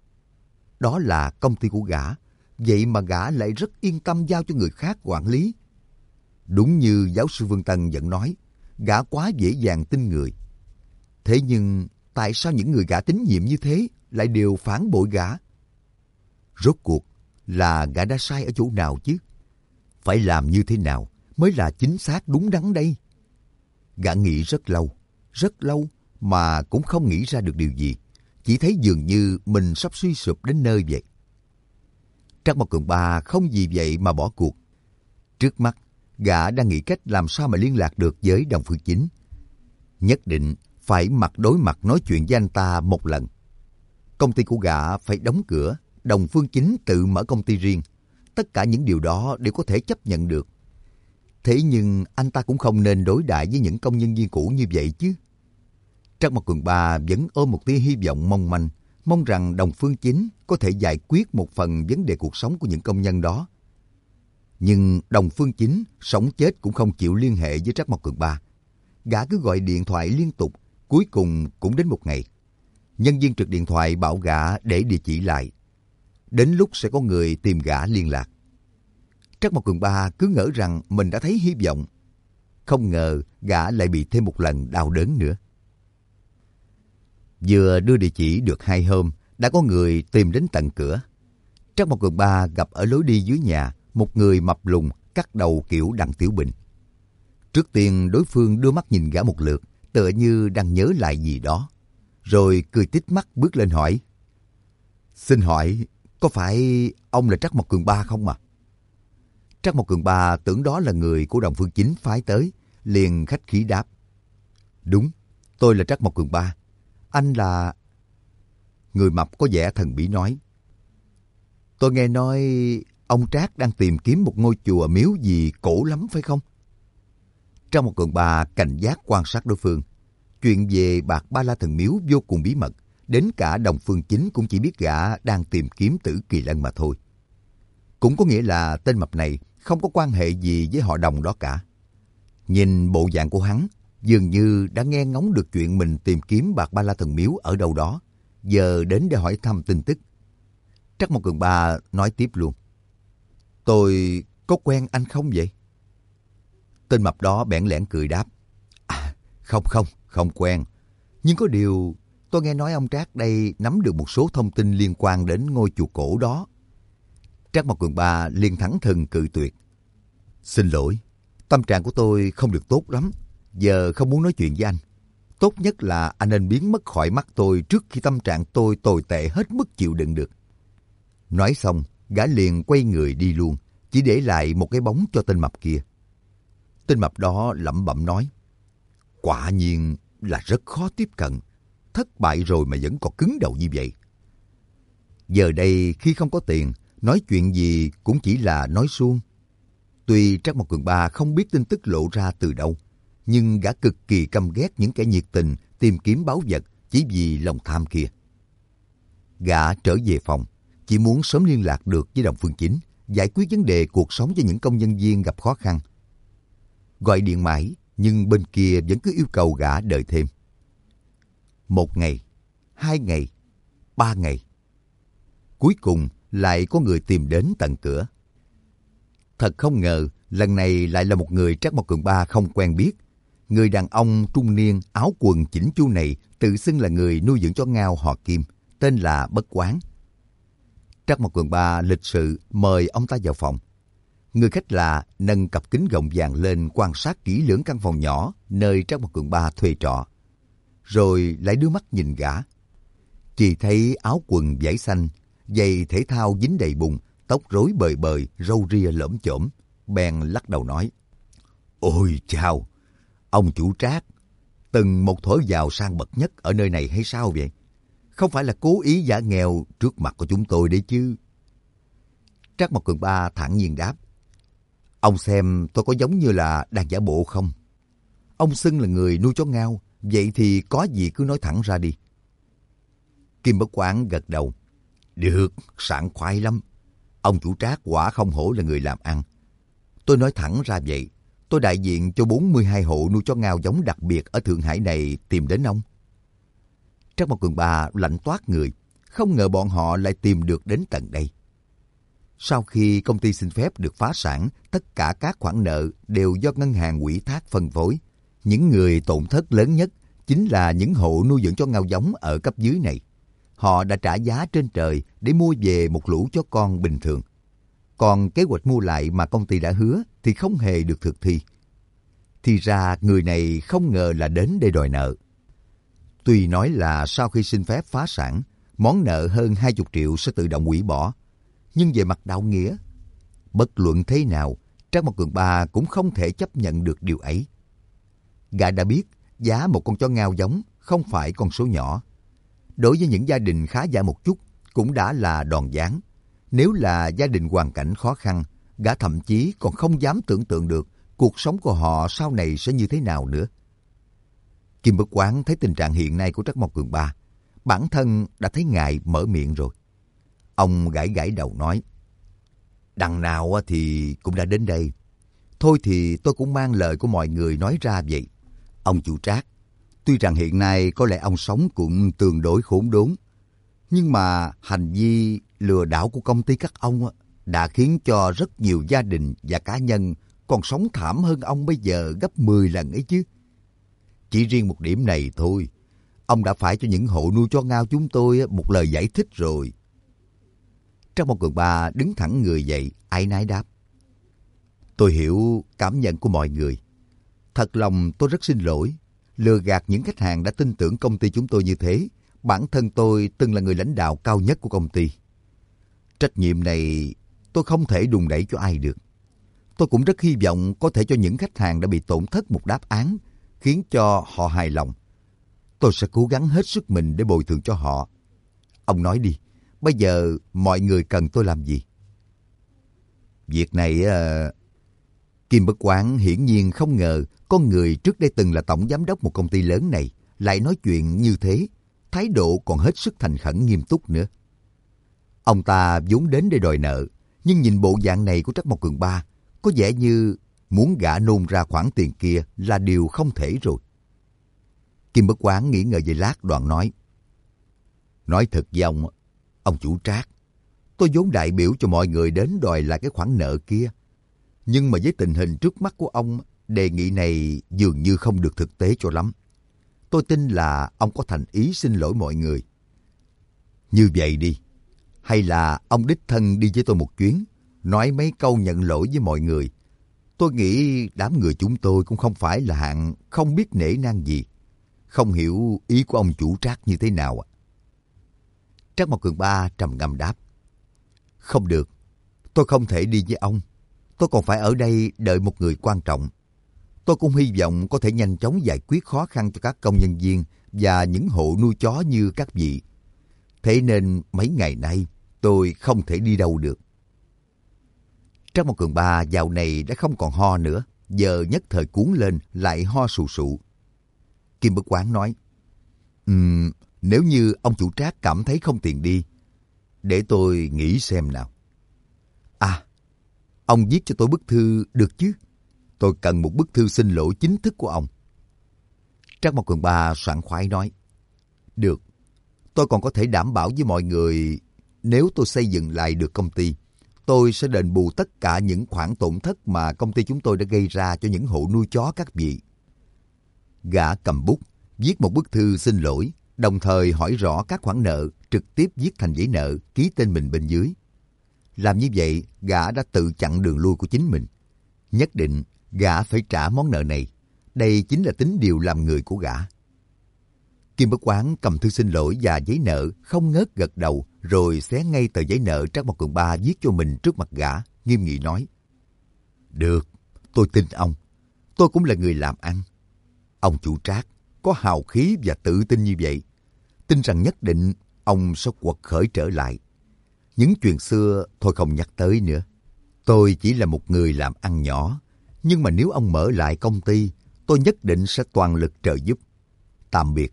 Đó là công ty của gã, vậy mà gã lại rất yên tâm giao cho người khác quản lý. Đúng như giáo sư Vương Tân vẫn nói, gã quá dễ dàng tin người. Thế nhưng tại sao những người gã tín nhiệm như thế lại đều phản bội gã? Rốt cuộc là gã đã sai ở chỗ nào chứ? Phải làm như thế nào mới là chính xác đúng đắn đây? Gã nghĩ rất lâu, rất lâu mà cũng không nghĩ ra được điều gì. Chỉ thấy dường như mình sắp suy sụp đến nơi vậy. Trắc Mộc Cường Ba không vì vậy mà bỏ cuộc. Trước mắt, gã đang nghĩ cách làm sao mà liên lạc được với Đồng Phương Chính. Nhất định phải mặt đối mặt nói chuyện với anh ta một lần. Công ty của gã phải đóng cửa, Đồng Phương Chính tự mở công ty riêng. Tất cả những điều đó đều có thể chấp nhận được. Thế nhưng anh ta cũng không nên đối đãi với những công nhân viên cũ như vậy chứ. Trắc Mộc Cường Ba vẫn ôm một tia hy vọng mong manh, mong rằng Đồng Phương Chính có thể giải quyết một phần vấn đề cuộc sống của những công nhân đó. Nhưng Đồng Phương Chính sống chết cũng không chịu liên hệ với Trắc Mộc Cường Ba. Gã cứ gọi điện thoại liên tục, cuối cùng cũng đến một ngày. Nhân viên trực điện thoại bảo gã để địa chỉ lại. Đến lúc sẽ có người tìm gã liên lạc. Trắc Mộc Cường Ba cứ ngỡ rằng mình đã thấy hy vọng. Không ngờ gã lại bị thêm một lần đau đớn nữa. Vừa đưa địa chỉ được hai hôm, đã có người tìm đến tận cửa. Trắc Mộc Cường Ba gặp ở lối đi dưới nhà một người mập lùn cắt đầu kiểu Đặng Tiểu Bình. Trước tiên đối phương đưa mắt nhìn gã một lượt, tựa như đang nhớ lại gì đó. Rồi cười tít mắt bước lên hỏi. Xin hỏi, có phải ông là Trắc Mộc Cường Ba không à? Trắc Mộc Cường Ba tưởng đó là người của Đồng Phương Chính phái tới, liền khách khí đáp. Đúng, tôi là Trắc Mộc Cường Ba. Anh là... Người mập có vẻ thần bí nói. Tôi nghe nói ông Trác đang tìm kiếm một ngôi chùa miếu gì cổ lắm phải không? Trắc Mộc Cường Ba cảnh giác quan sát đối phương. Chuyện về Bạc Ba La Thần Miếu vô cùng bí mật, đến cả Đồng Phương Chính cũng chỉ biết gã đang tìm kiếm Tử Kỳ Lân mà thôi. Cũng có nghĩa là tên mập này không có quan hệ gì với họ Đồng đó cả. Nhìn bộ dạng của hắn, dường như đã nghe ngóng được chuyện mình tìm kiếm Bạc Ba La Thần Miếu ở đâu đó, giờ đến để hỏi thăm tin tức. Trắc Mộc Cường Ba nói tiếp luôn. Tôi có quen anh không vậy? Tên mập đó bẽn lẽn cười đáp. À, không không, không quen. Nhưng có điều, tôi nghe nói ông Trác đây nắm được một số thông tin liên quan đến ngôi chùa cổ đó. Trắc Mộc Cường Ba liền thẳng thừng cự tuyệt. Xin lỗi, tâm trạng của tôi không được tốt lắm. Giờ không muốn nói chuyện với anh. Tốt nhất là anh nên biến mất khỏi mắt tôi trước khi tâm trạng tôi tồi tệ hết mức chịu đựng được. Nói xong, gã liền quay người đi luôn, chỉ để lại một cái bóng cho tên mập kia. Tên mập đó lẩm bẩm nói. Quả nhiên là rất khó tiếp cận. Thất bại rồi mà vẫn còn cứng đầu như vậy. Giờ đây khi không có tiền, nói chuyện gì cũng chỉ là nói suông. Tuy Trắc Mộc Cường Ba không biết tin tức lộ ra từ đâu, nhưng gã cực kỳ căm ghét những kẻ nhiệt tình tìm kiếm báu vật chỉ vì lòng tham kia. Gã trở về phòng, chỉ muốn sớm liên lạc được với Đồng Phương Chính, giải quyết vấn đề cuộc sống cho những công nhân viên gặp khó khăn. Gọi điện mãi, nhưng bên kia vẫn cứ yêu cầu gã đợi thêm. Một ngày, hai ngày, ba ngày. Cuối cùng lại có người tìm đến tận cửa. Thật không ngờ, lần này lại là một người Trắc Mộc Cường Ba không quen biết. Người đàn ông trung niên áo quần chỉnh chu này tự xưng là người nuôi dưỡng chó ngao họ Kim, tên là Bất Quán. Trắc Mộc Cường Ba lịch sự mời ông ta vào phòng. Người khách lạ nâng cặp kính gọng vàng lên quan sát kỹ lưỡng căn phòng nhỏ nơi Trắc Mộc Cường Ba thuê trọ. Rồi lại đưa mắt nhìn gã. Chỉ thấy áo quần vải xanh, giày thể thao dính đầy bùn, tóc rối bời bời, râu ria lởm chởm. Bèn lắc đầu nói. Ôi chao, ông chủ Trác, từng một thổi giàu sang bậc nhất ở nơi này hay sao vậy? Không phải là cố ý giả nghèo trước mặt của chúng tôi đấy chứ. Trắc Mộc Cường Ba thản nhiên đáp. Ông xem tôi có giống như là đang giả bộ không? Ông xưng là người nuôi chó ngao, vậy thì có gì cứ nói thẳng ra đi. Kim Bất Quán gật đầu. Được, sảng khoái lắm. Ông chủ Trác quả không hổ là người làm ăn. Tôi nói thẳng ra vậy, tôi đại diện cho bốn mươi hai hộ nuôi chó ngao giống đặc biệt ở Thượng Hải này tìm đến ông. Trắc Mộc Cường Ba lạnh toát người, không ngờ bọn họ lại tìm được đến tận đây. Sau khi công ty xin phép được phá sản, tất cả các khoản nợ đều do ngân hàng ủy thác phân phối. Những người tổn thất lớn nhất chính là những hộ nuôi dưỡng chó ngao giống ở cấp dưới này. Họ đã trả giá trên trời để mua về một lũ chó con bình thường. Còn kế hoạch mua lại mà công ty đã hứa thì không hề được thực thi. Thì ra người này không ngờ là đến để đòi nợ. Tuy nói là sau khi xin phép phá sản, món nợ hơn hai mươi triệu sẽ tự động hủy bỏ. Nhưng về mặt đạo nghĩa, bất luận thế nào, Trắc Mộc Cường Ba cũng không thể chấp nhận được điều ấy. Gã đã biết giá một con chó ngao giống không phải con số nhỏ. Đối với những gia đình khá giả một chút cũng đã là đòn giáng. Nếu là gia đình hoàn cảnh khó khăn, gã thậm chí còn không dám tưởng tượng được cuộc sống của họ sau này sẽ như thế nào nữa. Kim Bất Quán thấy tình trạng hiện nay của Trắc Mộc Cường Ba, bản thân đã thấy ngại mở miệng rồi. Ông gãi gãi đầu nói, đằng nào thì cũng đã đến đây. Thôi thì tôi cũng mang lời của mọi người nói ra vậy. Ông chủ Trác, tuy rằng hiện nay có lẽ ông sống cũng tương đối khốn đốn, nhưng mà hành vi lừa đảo của công ty các ông đã khiến cho rất nhiều gia đình và cá nhân còn sống thảm hơn ông bây giờ gấp mười lần ấy chứ. Chỉ riêng một điểm này thôi, ông đã phải cho những hộ nuôi chó ngao chúng tôi một lời giải thích rồi. Trắc Mộc Cường Ba đứng thẳng người dậy, áy náy đáp. Tôi hiểu cảm nhận của mọi người. Thật lòng tôi rất xin lỗi. Lừa gạt những khách hàng đã tin tưởng công ty chúng tôi như thế. Bản thân tôi từng là người lãnh đạo cao nhất của công ty. Trách nhiệm này tôi không thể đùn đẩy cho ai được. Tôi cũng rất hy vọng có thể cho những khách hàng đã bị tổn thất một đáp án, khiến cho họ hài lòng. Tôi sẽ cố gắng hết sức mình để bồi thường cho họ. Ông nói đi, bây giờ mọi người cần tôi làm gì? Việc này... Uh... Kim Bất Quán hiển nhiên không ngờ con người trước đây từng là tổng giám đốc một công ty lớn này lại nói chuyện như thế, thái độ còn hết sức thành khẩn nghiêm túc nữa. Ông ta vốn đến để đòi nợ, nhưng nhìn bộ dạng này của Trắc Mộc Cường Ba, có vẻ như muốn gã nôn ra khoản tiền kia là điều không thể rồi. Kim Bất Quán nghĩ ngợi giây lát đoạn nói. Nói thật với ông, ông chủ Trác, tôi vốn đại biểu cho mọi người đến đòi lại cái khoản nợ kia. Nhưng mà với tình hình trước mắt của ông, đề nghị này dường như không được thực tế cho lắm. Tôi tin là ông có thành ý xin lỗi mọi người. Như vậy đi, hay là ông đích thân đi với tôi một chuyến, nói mấy câu nhận lỗi với mọi người. Tôi nghĩ đám người chúng tôi cũng không phải là hạng không biết nể nang gì. Không hiểu ý của ông chủ Trác như thế nào ạ? Trác Mộc Cường Ba trầm ngâm đáp. Không được, tôi không thể đi với ông. Tôi còn phải ở đây đợi một người quan trọng. Tôi cũng hy vọng có thể nhanh chóng giải quyết khó khăn cho các công nhân viên và những hộ nuôi chó như các vị. Thế nên mấy ngày nay tôi không thể đi đâu được. Trác Mộc Cường Ba dạo này đã không còn ho nữa, giờ nhất thời cuốn lên lại ho sù sụ. Kim Bất Quán nói, um, nếu như ông chủ Trác cảm thấy không tiện đi, để tôi nghĩ xem nào. À, ông viết cho tôi bức thư được chứ? Tôi cần một bức thư xin lỗi chính thức của ông. Trác Mộc Cường Ba sảng khoái nói, được, tôi còn có thể đảm bảo với mọi người, nếu tôi xây dựng lại được công ty, tôi sẽ đền bù tất cả những khoản tổn thất mà công ty chúng tôi đã gây ra cho những hộ nuôi chó các vị. Gã cầm bút, viết một bức thư xin lỗi, đồng thời hỏi rõ các khoản nợ, trực tiếp viết thành giấy nợ, ký tên mình bên dưới. Làm như vậy, gã đã tự chặn đường lui của chính mình. Nhất định, gã phải trả món nợ này. Đây chính là tính điều làm người của gã. Kim Bất Quán cầm thư xin lỗi và giấy nợ, không ngớt gật đầu, rồi xé ngay tờ giấy nợ Trác Mộc Cường Ba viết cho mình trước mặt gã, nghiêm nghị nói. Được, tôi tin ông. Tôi cũng là người làm ăn. Ông chủ Trác có hào khí và tự tin như vậy, tin rằng nhất định ông sẽ quật khởi trở lại. Những chuyện xưa thôi không nhắc tới nữa. Tôi chỉ là một người làm ăn nhỏ, nhưng mà nếu ông mở lại công ty, tôi nhất định sẽ toàn lực trợ giúp. Tạm biệt.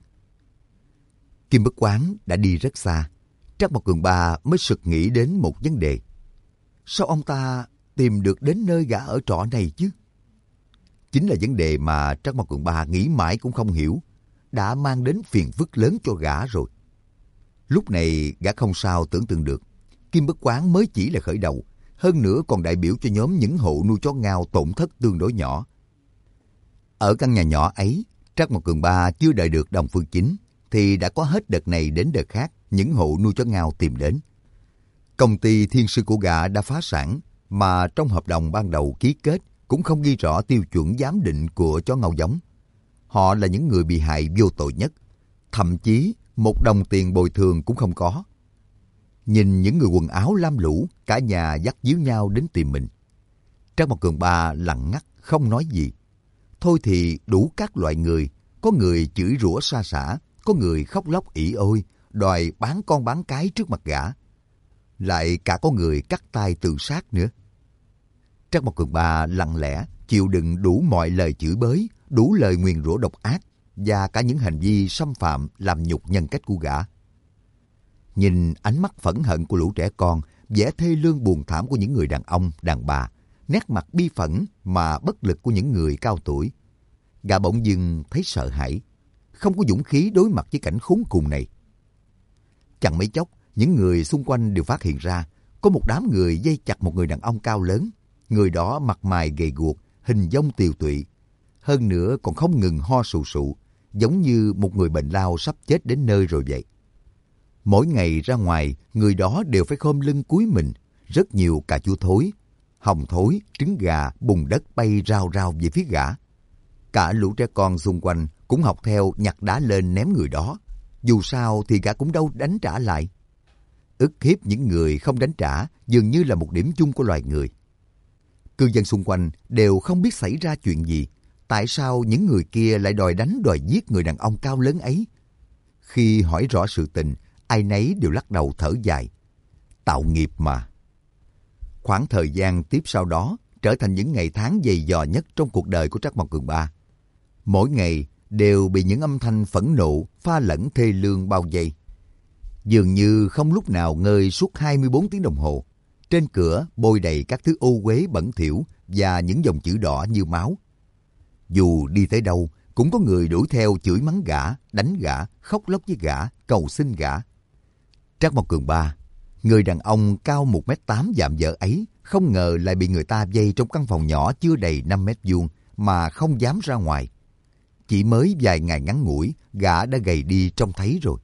Kim Bất Quán đã đi rất xa. Trác Mộc Cường Ba mới sực nghĩ đến một vấn đề. Sao ông ta tìm được đến nơi gã ở trọ này chứ? Chính là vấn đề mà Trác Mộc Cường Ba nghĩ mãi cũng không hiểu, đã mang đến phiền phức lớn cho gã rồi. Lúc này gã không sao tưởng tượng được, Kim Bất Quán mới chỉ là khởi đầu, hơn nữa còn đại biểu cho nhóm những hộ nuôi chó ngao tổn thất tương đối nhỏ. Ở căn nhà nhỏ ấy, Trác Mộc Cường Ba chưa đợi được Đồng Phương Chính, thì đã có hết đợt này đến đợt khác những hộ nuôi chó ngao tìm đến. Công ty thiên sư của gã đã phá sản, mà trong hợp đồng ban đầu ký kết cũng không ghi rõ tiêu chuẩn giám định của chó ngao giống. Họ là những người bị hại vô tội nhất, thậm chí một đồng tiền bồi thường cũng không có. Nhìn những người quần áo lam lũ, cả nhà dắt díu nhau đến tìm mình. Trác Mộc Cường Ba lặng ngắt không nói gì. Thôi thì đủ các loại người, có người chửi rủa sa sả, có người khóc lóc ỉ ôi, đòi bán con bán cái trước mặt gã. Lại cả có người cắt tay tự sát nữa. Trác Mộc Cường Ba lặng lẽ chịu đựng đủ mọi lời chửi bới, đủ lời nguyền rủa độc ác và cả những hành vi xâm phạm làm nhục nhân cách của gã. Nhìn ánh mắt phẫn hận của lũ trẻ con, vẻ thê lương buồn thảm của những người đàn ông, đàn bà, nét mặt bi phẫn mà bất lực của những người cao tuổi, gã bỗng dưng thấy sợ hãi, không có dũng khí đối mặt với cảnh khốn cùng này. Chẳng mấy chốc, những người xung quanh đều phát hiện ra có một đám người dây chặt một người đàn ông cao lớn. Người đó mặt mày gầy guộc, hình dong tiều tụy, hơn nữa còn không ngừng ho sù sụ, giống như một người bệnh lao sắp chết đến nơi rồi vậy. Mỗi ngày ra ngoài, người đó đều phải khom lưng cúi mình, rất nhiều cà chua thối, hồng thối, trứng gà, bùn đất bay rao rao về phía gã. Cả lũ trẻ con xung quanh cũng học theo nhặt đá lên ném người đó. Dù sao thì gã cũng đâu đánh trả lại. Ức hiếp những người không đánh trả dường như là một điểm chung của loài người. Cư dân xung quanh đều không biết xảy ra chuyện gì. Tại sao những người kia lại đòi đánh đòi giết người đàn ông cao lớn ấy? Khi hỏi rõ sự tình, ai nấy đều lắc đầu thở dài. Tạo nghiệp mà. Khoảng thời gian tiếp sau đó trở thành những ngày tháng dày dò nhất trong cuộc đời của Trắc Mộc Cường Ba. Mỗi ngày đều bị những âm thanh phẫn nộ pha lẫn thê lương bao vây. Dường như không lúc nào ngơi suốt hai mươi bốn tiếng đồng hồ. Trên cửa bôi đầy các thứ ô uế bẩn thỉu và những dòng chữ đỏ như máu. Dù đi tới đâu, cũng có người đuổi theo chửi mắng gã, đánh gã, khóc lóc với gã, cầu xin gã. Trắc Mộc Cường Ba, người đàn ông cao một mét tám dạm dở ấy, không ngờ lại bị người ta vây trong căn phòng nhỏ chưa đầy năm mét vuông mà không dám ra ngoài. Chỉ mới vài ngày ngắn ngủi, gã đã gầy đi trông thấy rồi.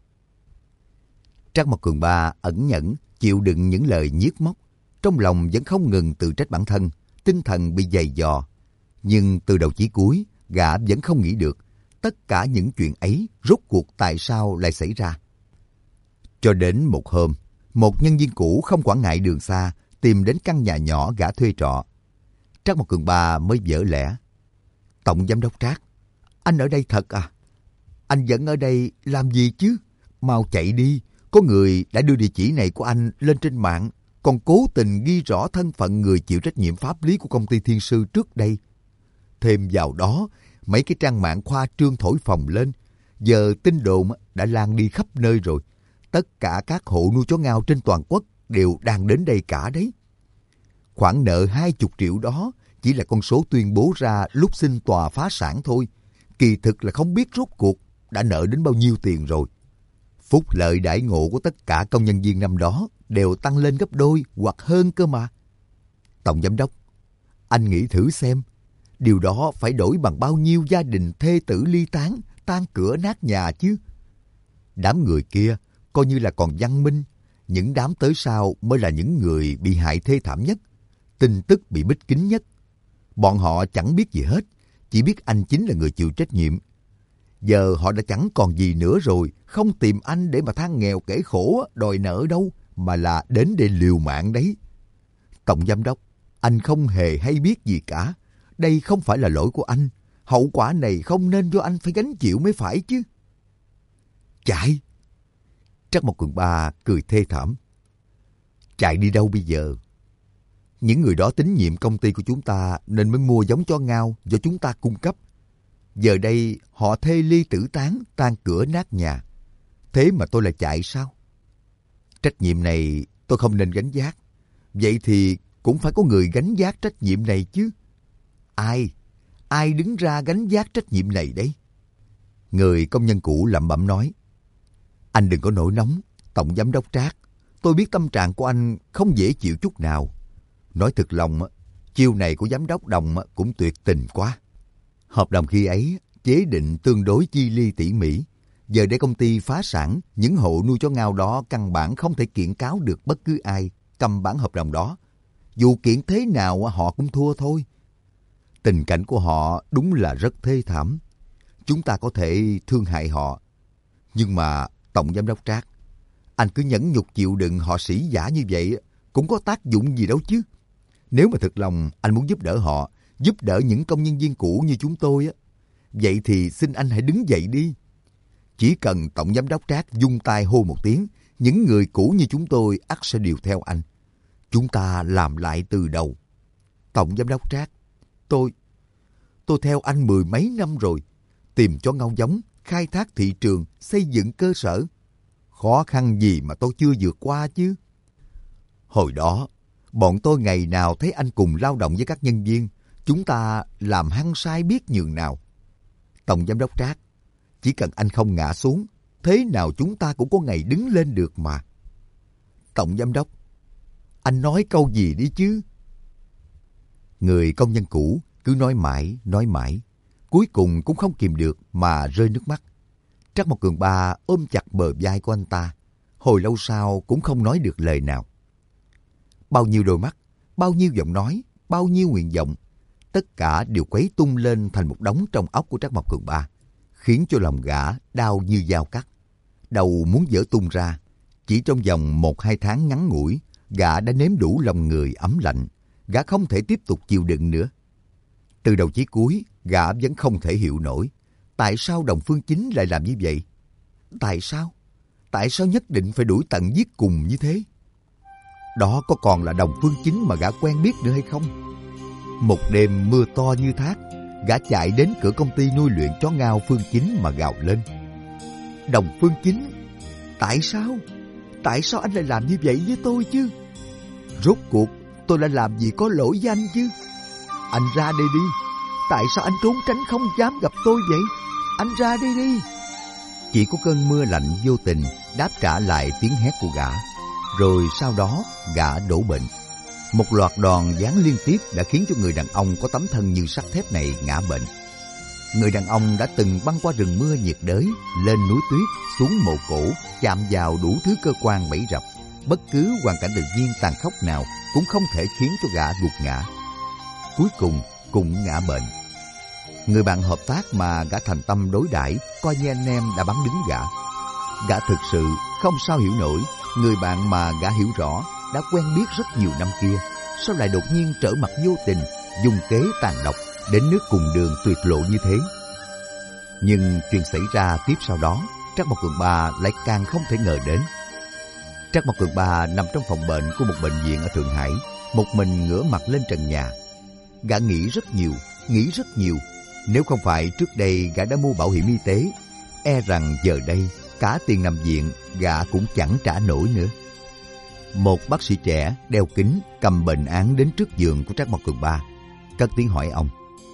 Trắc Mộc Cường Ba ẩn nhẫn, chịu đựng những lời nhiếc móc. Trong lòng vẫn không ngừng tự trách bản thân, tinh thần bị dày dò. Nhưng từ đầu chí cuối, gã vẫn không nghĩ được tất cả những chuyện ấy rốt cuộc tại sao lại xảy ra. Cho đến một hôm, một nhân viên cũ không quản ngại đường xa tìm đến căn nhà nhỏ gã thuê trọ. Trắc Mộc Cường Ba mới vỡ lẽ. Tổng giám đốc Trác, anh ở đây thật à? Anh vẫn ở đây làm gì chứ? Mau chạy đi, có người đã đưa địa chỉ này của anh lên trên mạng, còn cố tình ghi rõ thân phận người chịu trách nhiệm pháp lý của công ty Thiên Sư trước đây. Thêm vào đó, mấy cái trang mạng khoa trương thổi phồng lên. Giờ tin đồn đã lan đi khắp nơi rồi. Tất cả các hộ nuôi chó ngao trên toàn quốc đều đang đến đây cả đấy. Khoản nợ hai mươi triệu đó chỉ là con số tuyên bố ra lúc xin tòa phá sản thôi. Kỳ thực là không biết rốt cuộc đã nợ đến bao nhiêu tiền rồi. Phúc lợi đãi ngộ của tất cả công nhân viên năm đó đều tăng lên gấp đôi hoặc hơn cơ mà. Tổng giám đốc, anh nghĩ thử xem, điều đó phải đổi bằng bao nhiêu gia đình thê tử ly tán, tan cửa nát nhà chứ. Đám người kia coi như là còn văn minh, những đám tới sau mới là những người bị hại thê thảm nhất, tin tức bị bít kín nhất. Bọn họ chẳng biết gì hết, chỉ biết anh chính là người chịu trách nhiệm. Giờ họ đã chẳng còn gì nữa rồi, không tìm anh để mà than nghèo kể khổ, đòi nợ đâu, mà là đến để liều mạng đấy. Tổng giám đốc, anh không hề hay biết gì cả. Đây không phải là lỗi của anh. Hậu quả này không nên do anh phải gánh chịu mới phải chứ. Chạy! Trắc Mộc Cường Ba cười thê thảm. Chạy đi đâu bây giờ? Những người đó tín nhiệm công ty của chúng ta nên mới mua giống chó ngao do chúng ta cung cấp. Giờ đây họ thê ly tử tán, tan cửa nát nhà. Thế mà tôi lại chạy sao? Trách nhiệm này tôi không nên gánh vác. Vậy thì cũng phải có người gánh vác trách nhiệm này chứ. Ai? Ai đứng ra gánh vác trách nhiệm này đấy? Người công nhân cũ lẩm bẩm nói. Anh đừng có nổi nóng, Tổng giám đốc Trác. Tôi biết tâm trạng của anh không dễ chịu chút nào. Nói thật lòng, chiêu này của giám đốc Đồng cũng tuyệt tình quá. Hợp đồng khi ấy chế định tương đối chi ly tỉ mỉ. Giờ để công ty phá sản, những hộ nuôi chó ngao đó căn bản không thể kiện cáo được bất cứ ai cầm bản hợp đồng đó. Dù kiện thế nào họ cũng thua thôi. Tình cảnh của họ đúng là rất thê thảm. Chúng ta có thể thương hại họ. Nhưng mà Tổng giám đốc Trác, anh cứ nhẫn nhục chịu đựng họ sĩ giả như vậy cũng có tác dụng gì đâu chứ. Nếu mà thực lòng anh muốn giúp đỡ họ, giúp đỡ những công nhân viên cũ như chúng tôi á, vậy thì xin anh hãy đứng dậy đi. Chỉ cần Tổng giám đốc Trác vung tay hô một tiếng, những người cũ như chúng tôi ắt sẽ điều theo anh. Chúng ta làm lại từ đầu. Tổng giám đốc Trác, tôi, tôi theo anh mười mấy năm rồi, tìm chó ngao giống, khai thác thị trường, xây dựng cơ sở. Khó khăn gì mà tôi chưa vượt qua chứ. Hồi đó, bọn tôi ngày nào thấy anh cùng lao động với các nhân viên, chúng ta làm hăng say biết nhường nào. Tổng giám đốc Trác, chỉ cần anh không ngã xuống, thế nào chúng ta cũng có ngày đứng lên được mà. Tổng giám đốc, anh nói câu gì đi chứ? Người công nhân cũ cứ nói mãi, nói mãi, cuối cùng cũng không kìm được mà rơi nước mắt. Trắc Mộc Cường Ba ôm chặt bờ vai của anh ta, hồi lâu sau cũng không nói được lời nào. Bao nhiêu đôi mắt, bao nhiêu giọng nói, bao nhiêu nguyện vọng, tất cả đều quấy tung lên thành một đống trong óc của Trắc Mộc Cường Ba, khiến cho lòng gã đau như dao cắt. Đầu muốn vỡ tung ra. Chỉ trong vòng một hai tháng ngắn ngủi, gã đã nếm đủ lòng người ấm lạnh, gã không thể tiếp tục chịu đựng nữa. Từ đầu chí cuối, gã vẫn không thể hiểu nổi tại sao Đồng Phương Chính lại làm như vậy. Tại sao? Tại sao nhất định phải đuổi tận giết cùng như thế? Đó có còn là Đồng Phương Chính mà gã quen biết nữa hay không? Một đêm mưa to như thác, gã chạy đến cửa công ty nuôi luyện chó ngao Phương Chính mà gào lên. Đồng Phương Chính, tại sao? Tại sao anh lại làm như vậy với tôi chứ? Rốt cuộc tôi đã làm gì có lỗi với anh chứ? Anh ra đây đi. Tại sao anh trốn tránh không dám gặp tôi vậy? Anh ra đây đi. Chỉ có cơn mưa lạnh vô tình đáp trả lại tiếng hét của gã. Rồi sau đó gã đổ bệnh. Một loạt đòn giáng liên tiếp đã khiến cho người đàn ông có tấm thân như sắt thép này ngã bệnh. Người đàn ông đã từng băng qua rừng mưa nhiệt đới, lên núi tuyết, xuống mộ cổ, chạm vào đủ thứ cơ quan bẫy rập. Bất cứ hoàn cảnh tự nhiên tàn khốc nào cũng không thể khiến cho gã gục ngã. Cuối cùng cũng ngã bệnh. Người bạn hợp tác mà gã thành tâm đối đãi, coi như anh em đã bắn đứng gã. Gã thực sự không sao hiểu nổi, người bạn mà gã hiểu rõ đã quen biết rất nhiều năm kia, sao lại đột nhiên trở mặt vô tình, dùng kế tàn độc, đến nước cùng đường tuyệt lộ như thế. Nhưng chuyện xảy ra tiếp sau đó, Trác Mộc Cường Ba lại càng không thể ngờ đến. Trác Mộc Cường Ba nằm trong phòng bệnh của một bệnh viện ở Thượng Hải, một mình ngửa mặt lên trần nhà. Gã nghĩ rất nhiều, nghĩ rất nhiều. Nếu không phải trước đây gã đã mua bảo hiểm y tế, e rằng giờ đây cả tiền nằm viện gã cũng chẳng trả nổi nữa. Một bác sĩ trẻ đeo kính cầm bệnh án đến trước giường của Trác Mộc Cường Ba, cất tiếng hỏi ông.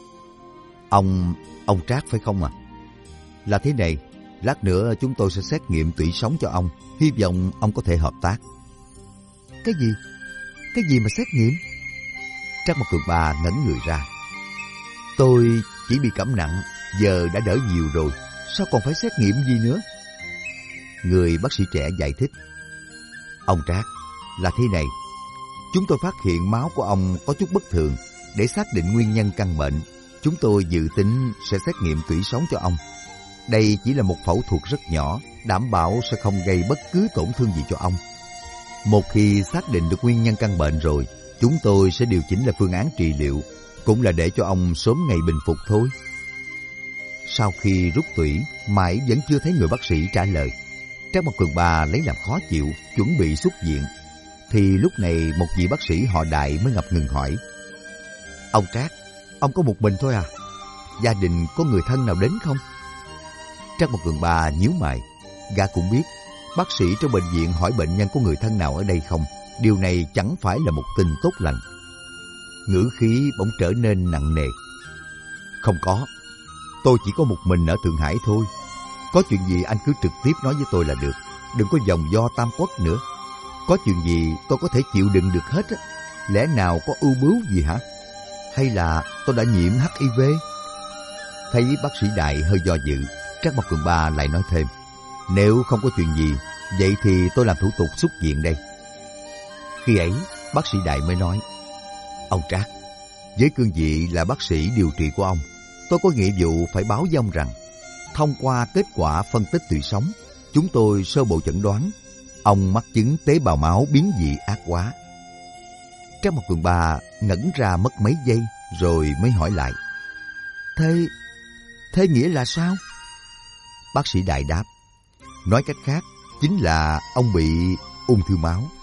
Ông, ông Trác phải không à? Là thế này, lát nữa chúng tôi sẽ xét nghiệm tủy sống cho ông, hy vọng ông có thể hợp tác. Cái gì? Cái gì mà xét nghiệm? Trác Mộc Cường Ba ngẩn người ra. Tôi chỉ bị cảm nặng, giờ đã đỡ nhiều rồi, sao còn phải xét nghiệm gì nữa? Người bác sĩ trẻ giải thích. Ông Trác, là thế này, chúng tôi phát hiện máu của ông có chút bất thường. Để xác định nguyên nhân căn bệnh, chúng tôi dự tính sẽ xét nghiệm tủy sống cho ông. Đây chỉ là một phẫu thuật rất nhỏ, đảm bảo sẽ không gây bất cứ tổn thương gì cho ông. Một khi xác định được nguyên nhân căn bệnh rồi, chúng tôi sẽ điều chỉnh lại phương án trị liệu, cũng là để cho ông sớm ngày bình phục thôi. Sau khi rút tủy, mãi vẫn chưa thấy người bác sĩ trả lời. Trác Mộc Cường Ba lấy làm khó chịu, chuẩn bị xuất viện. Thì lúc này một vị bác sĩ họ Đại mới ngập ngừng hỏi. Ông Trác, ông có một mình thôi à? Gia đình có người thân nào đến không? Trác Mộc Cường Ba nhíu mày. Gã cũng biết bác sĩ trong bệnh viện hỏi bệnh nhân có người thân nào ở đây không, điều này chẳng phải là một tin tốt lành. Ngữ khí bỗng trở nên nặng nề. Không có, tôi chỉ có một mình ở Thượng Hải thôi. Có chuyện gì anh cứ trực tiếp nói với tôi là được, đừng có vòng vo tam quốc nữa. Có chuyện gì tôi có thể chịu đựng được hết á. Lẽ nào có ưu bướu gì hả? Hay là tôi đã nhiễm H I V? Thấy bác sĩ Đại hơi do dự, Trác Mộc Cường Ba lại nói thêm. Nếu không có chuyện gì, vậy thì tôi làm thủ tục xuất viện đây. Khi ấy, bác sĩ Đại mới nói. Ông Trác, với cương vị là bác sĩ điều trị của ông, tôi có nghĩa vụ phải báo với ông rằng, thông qua kết quả phân tích tủy sống, chúng tôi sơ bộ chẩn đoán ông mắc chứng tế bào máu biến dị ác hóa. Trác Mộc Cường Ba ngẩn ra mất mấy giây rồi mới hỏi lại. Thế, thế nghĩa là sao? Bác sĩ Đại đáp. Nói cách khác, chính là ông bị ung thư máu.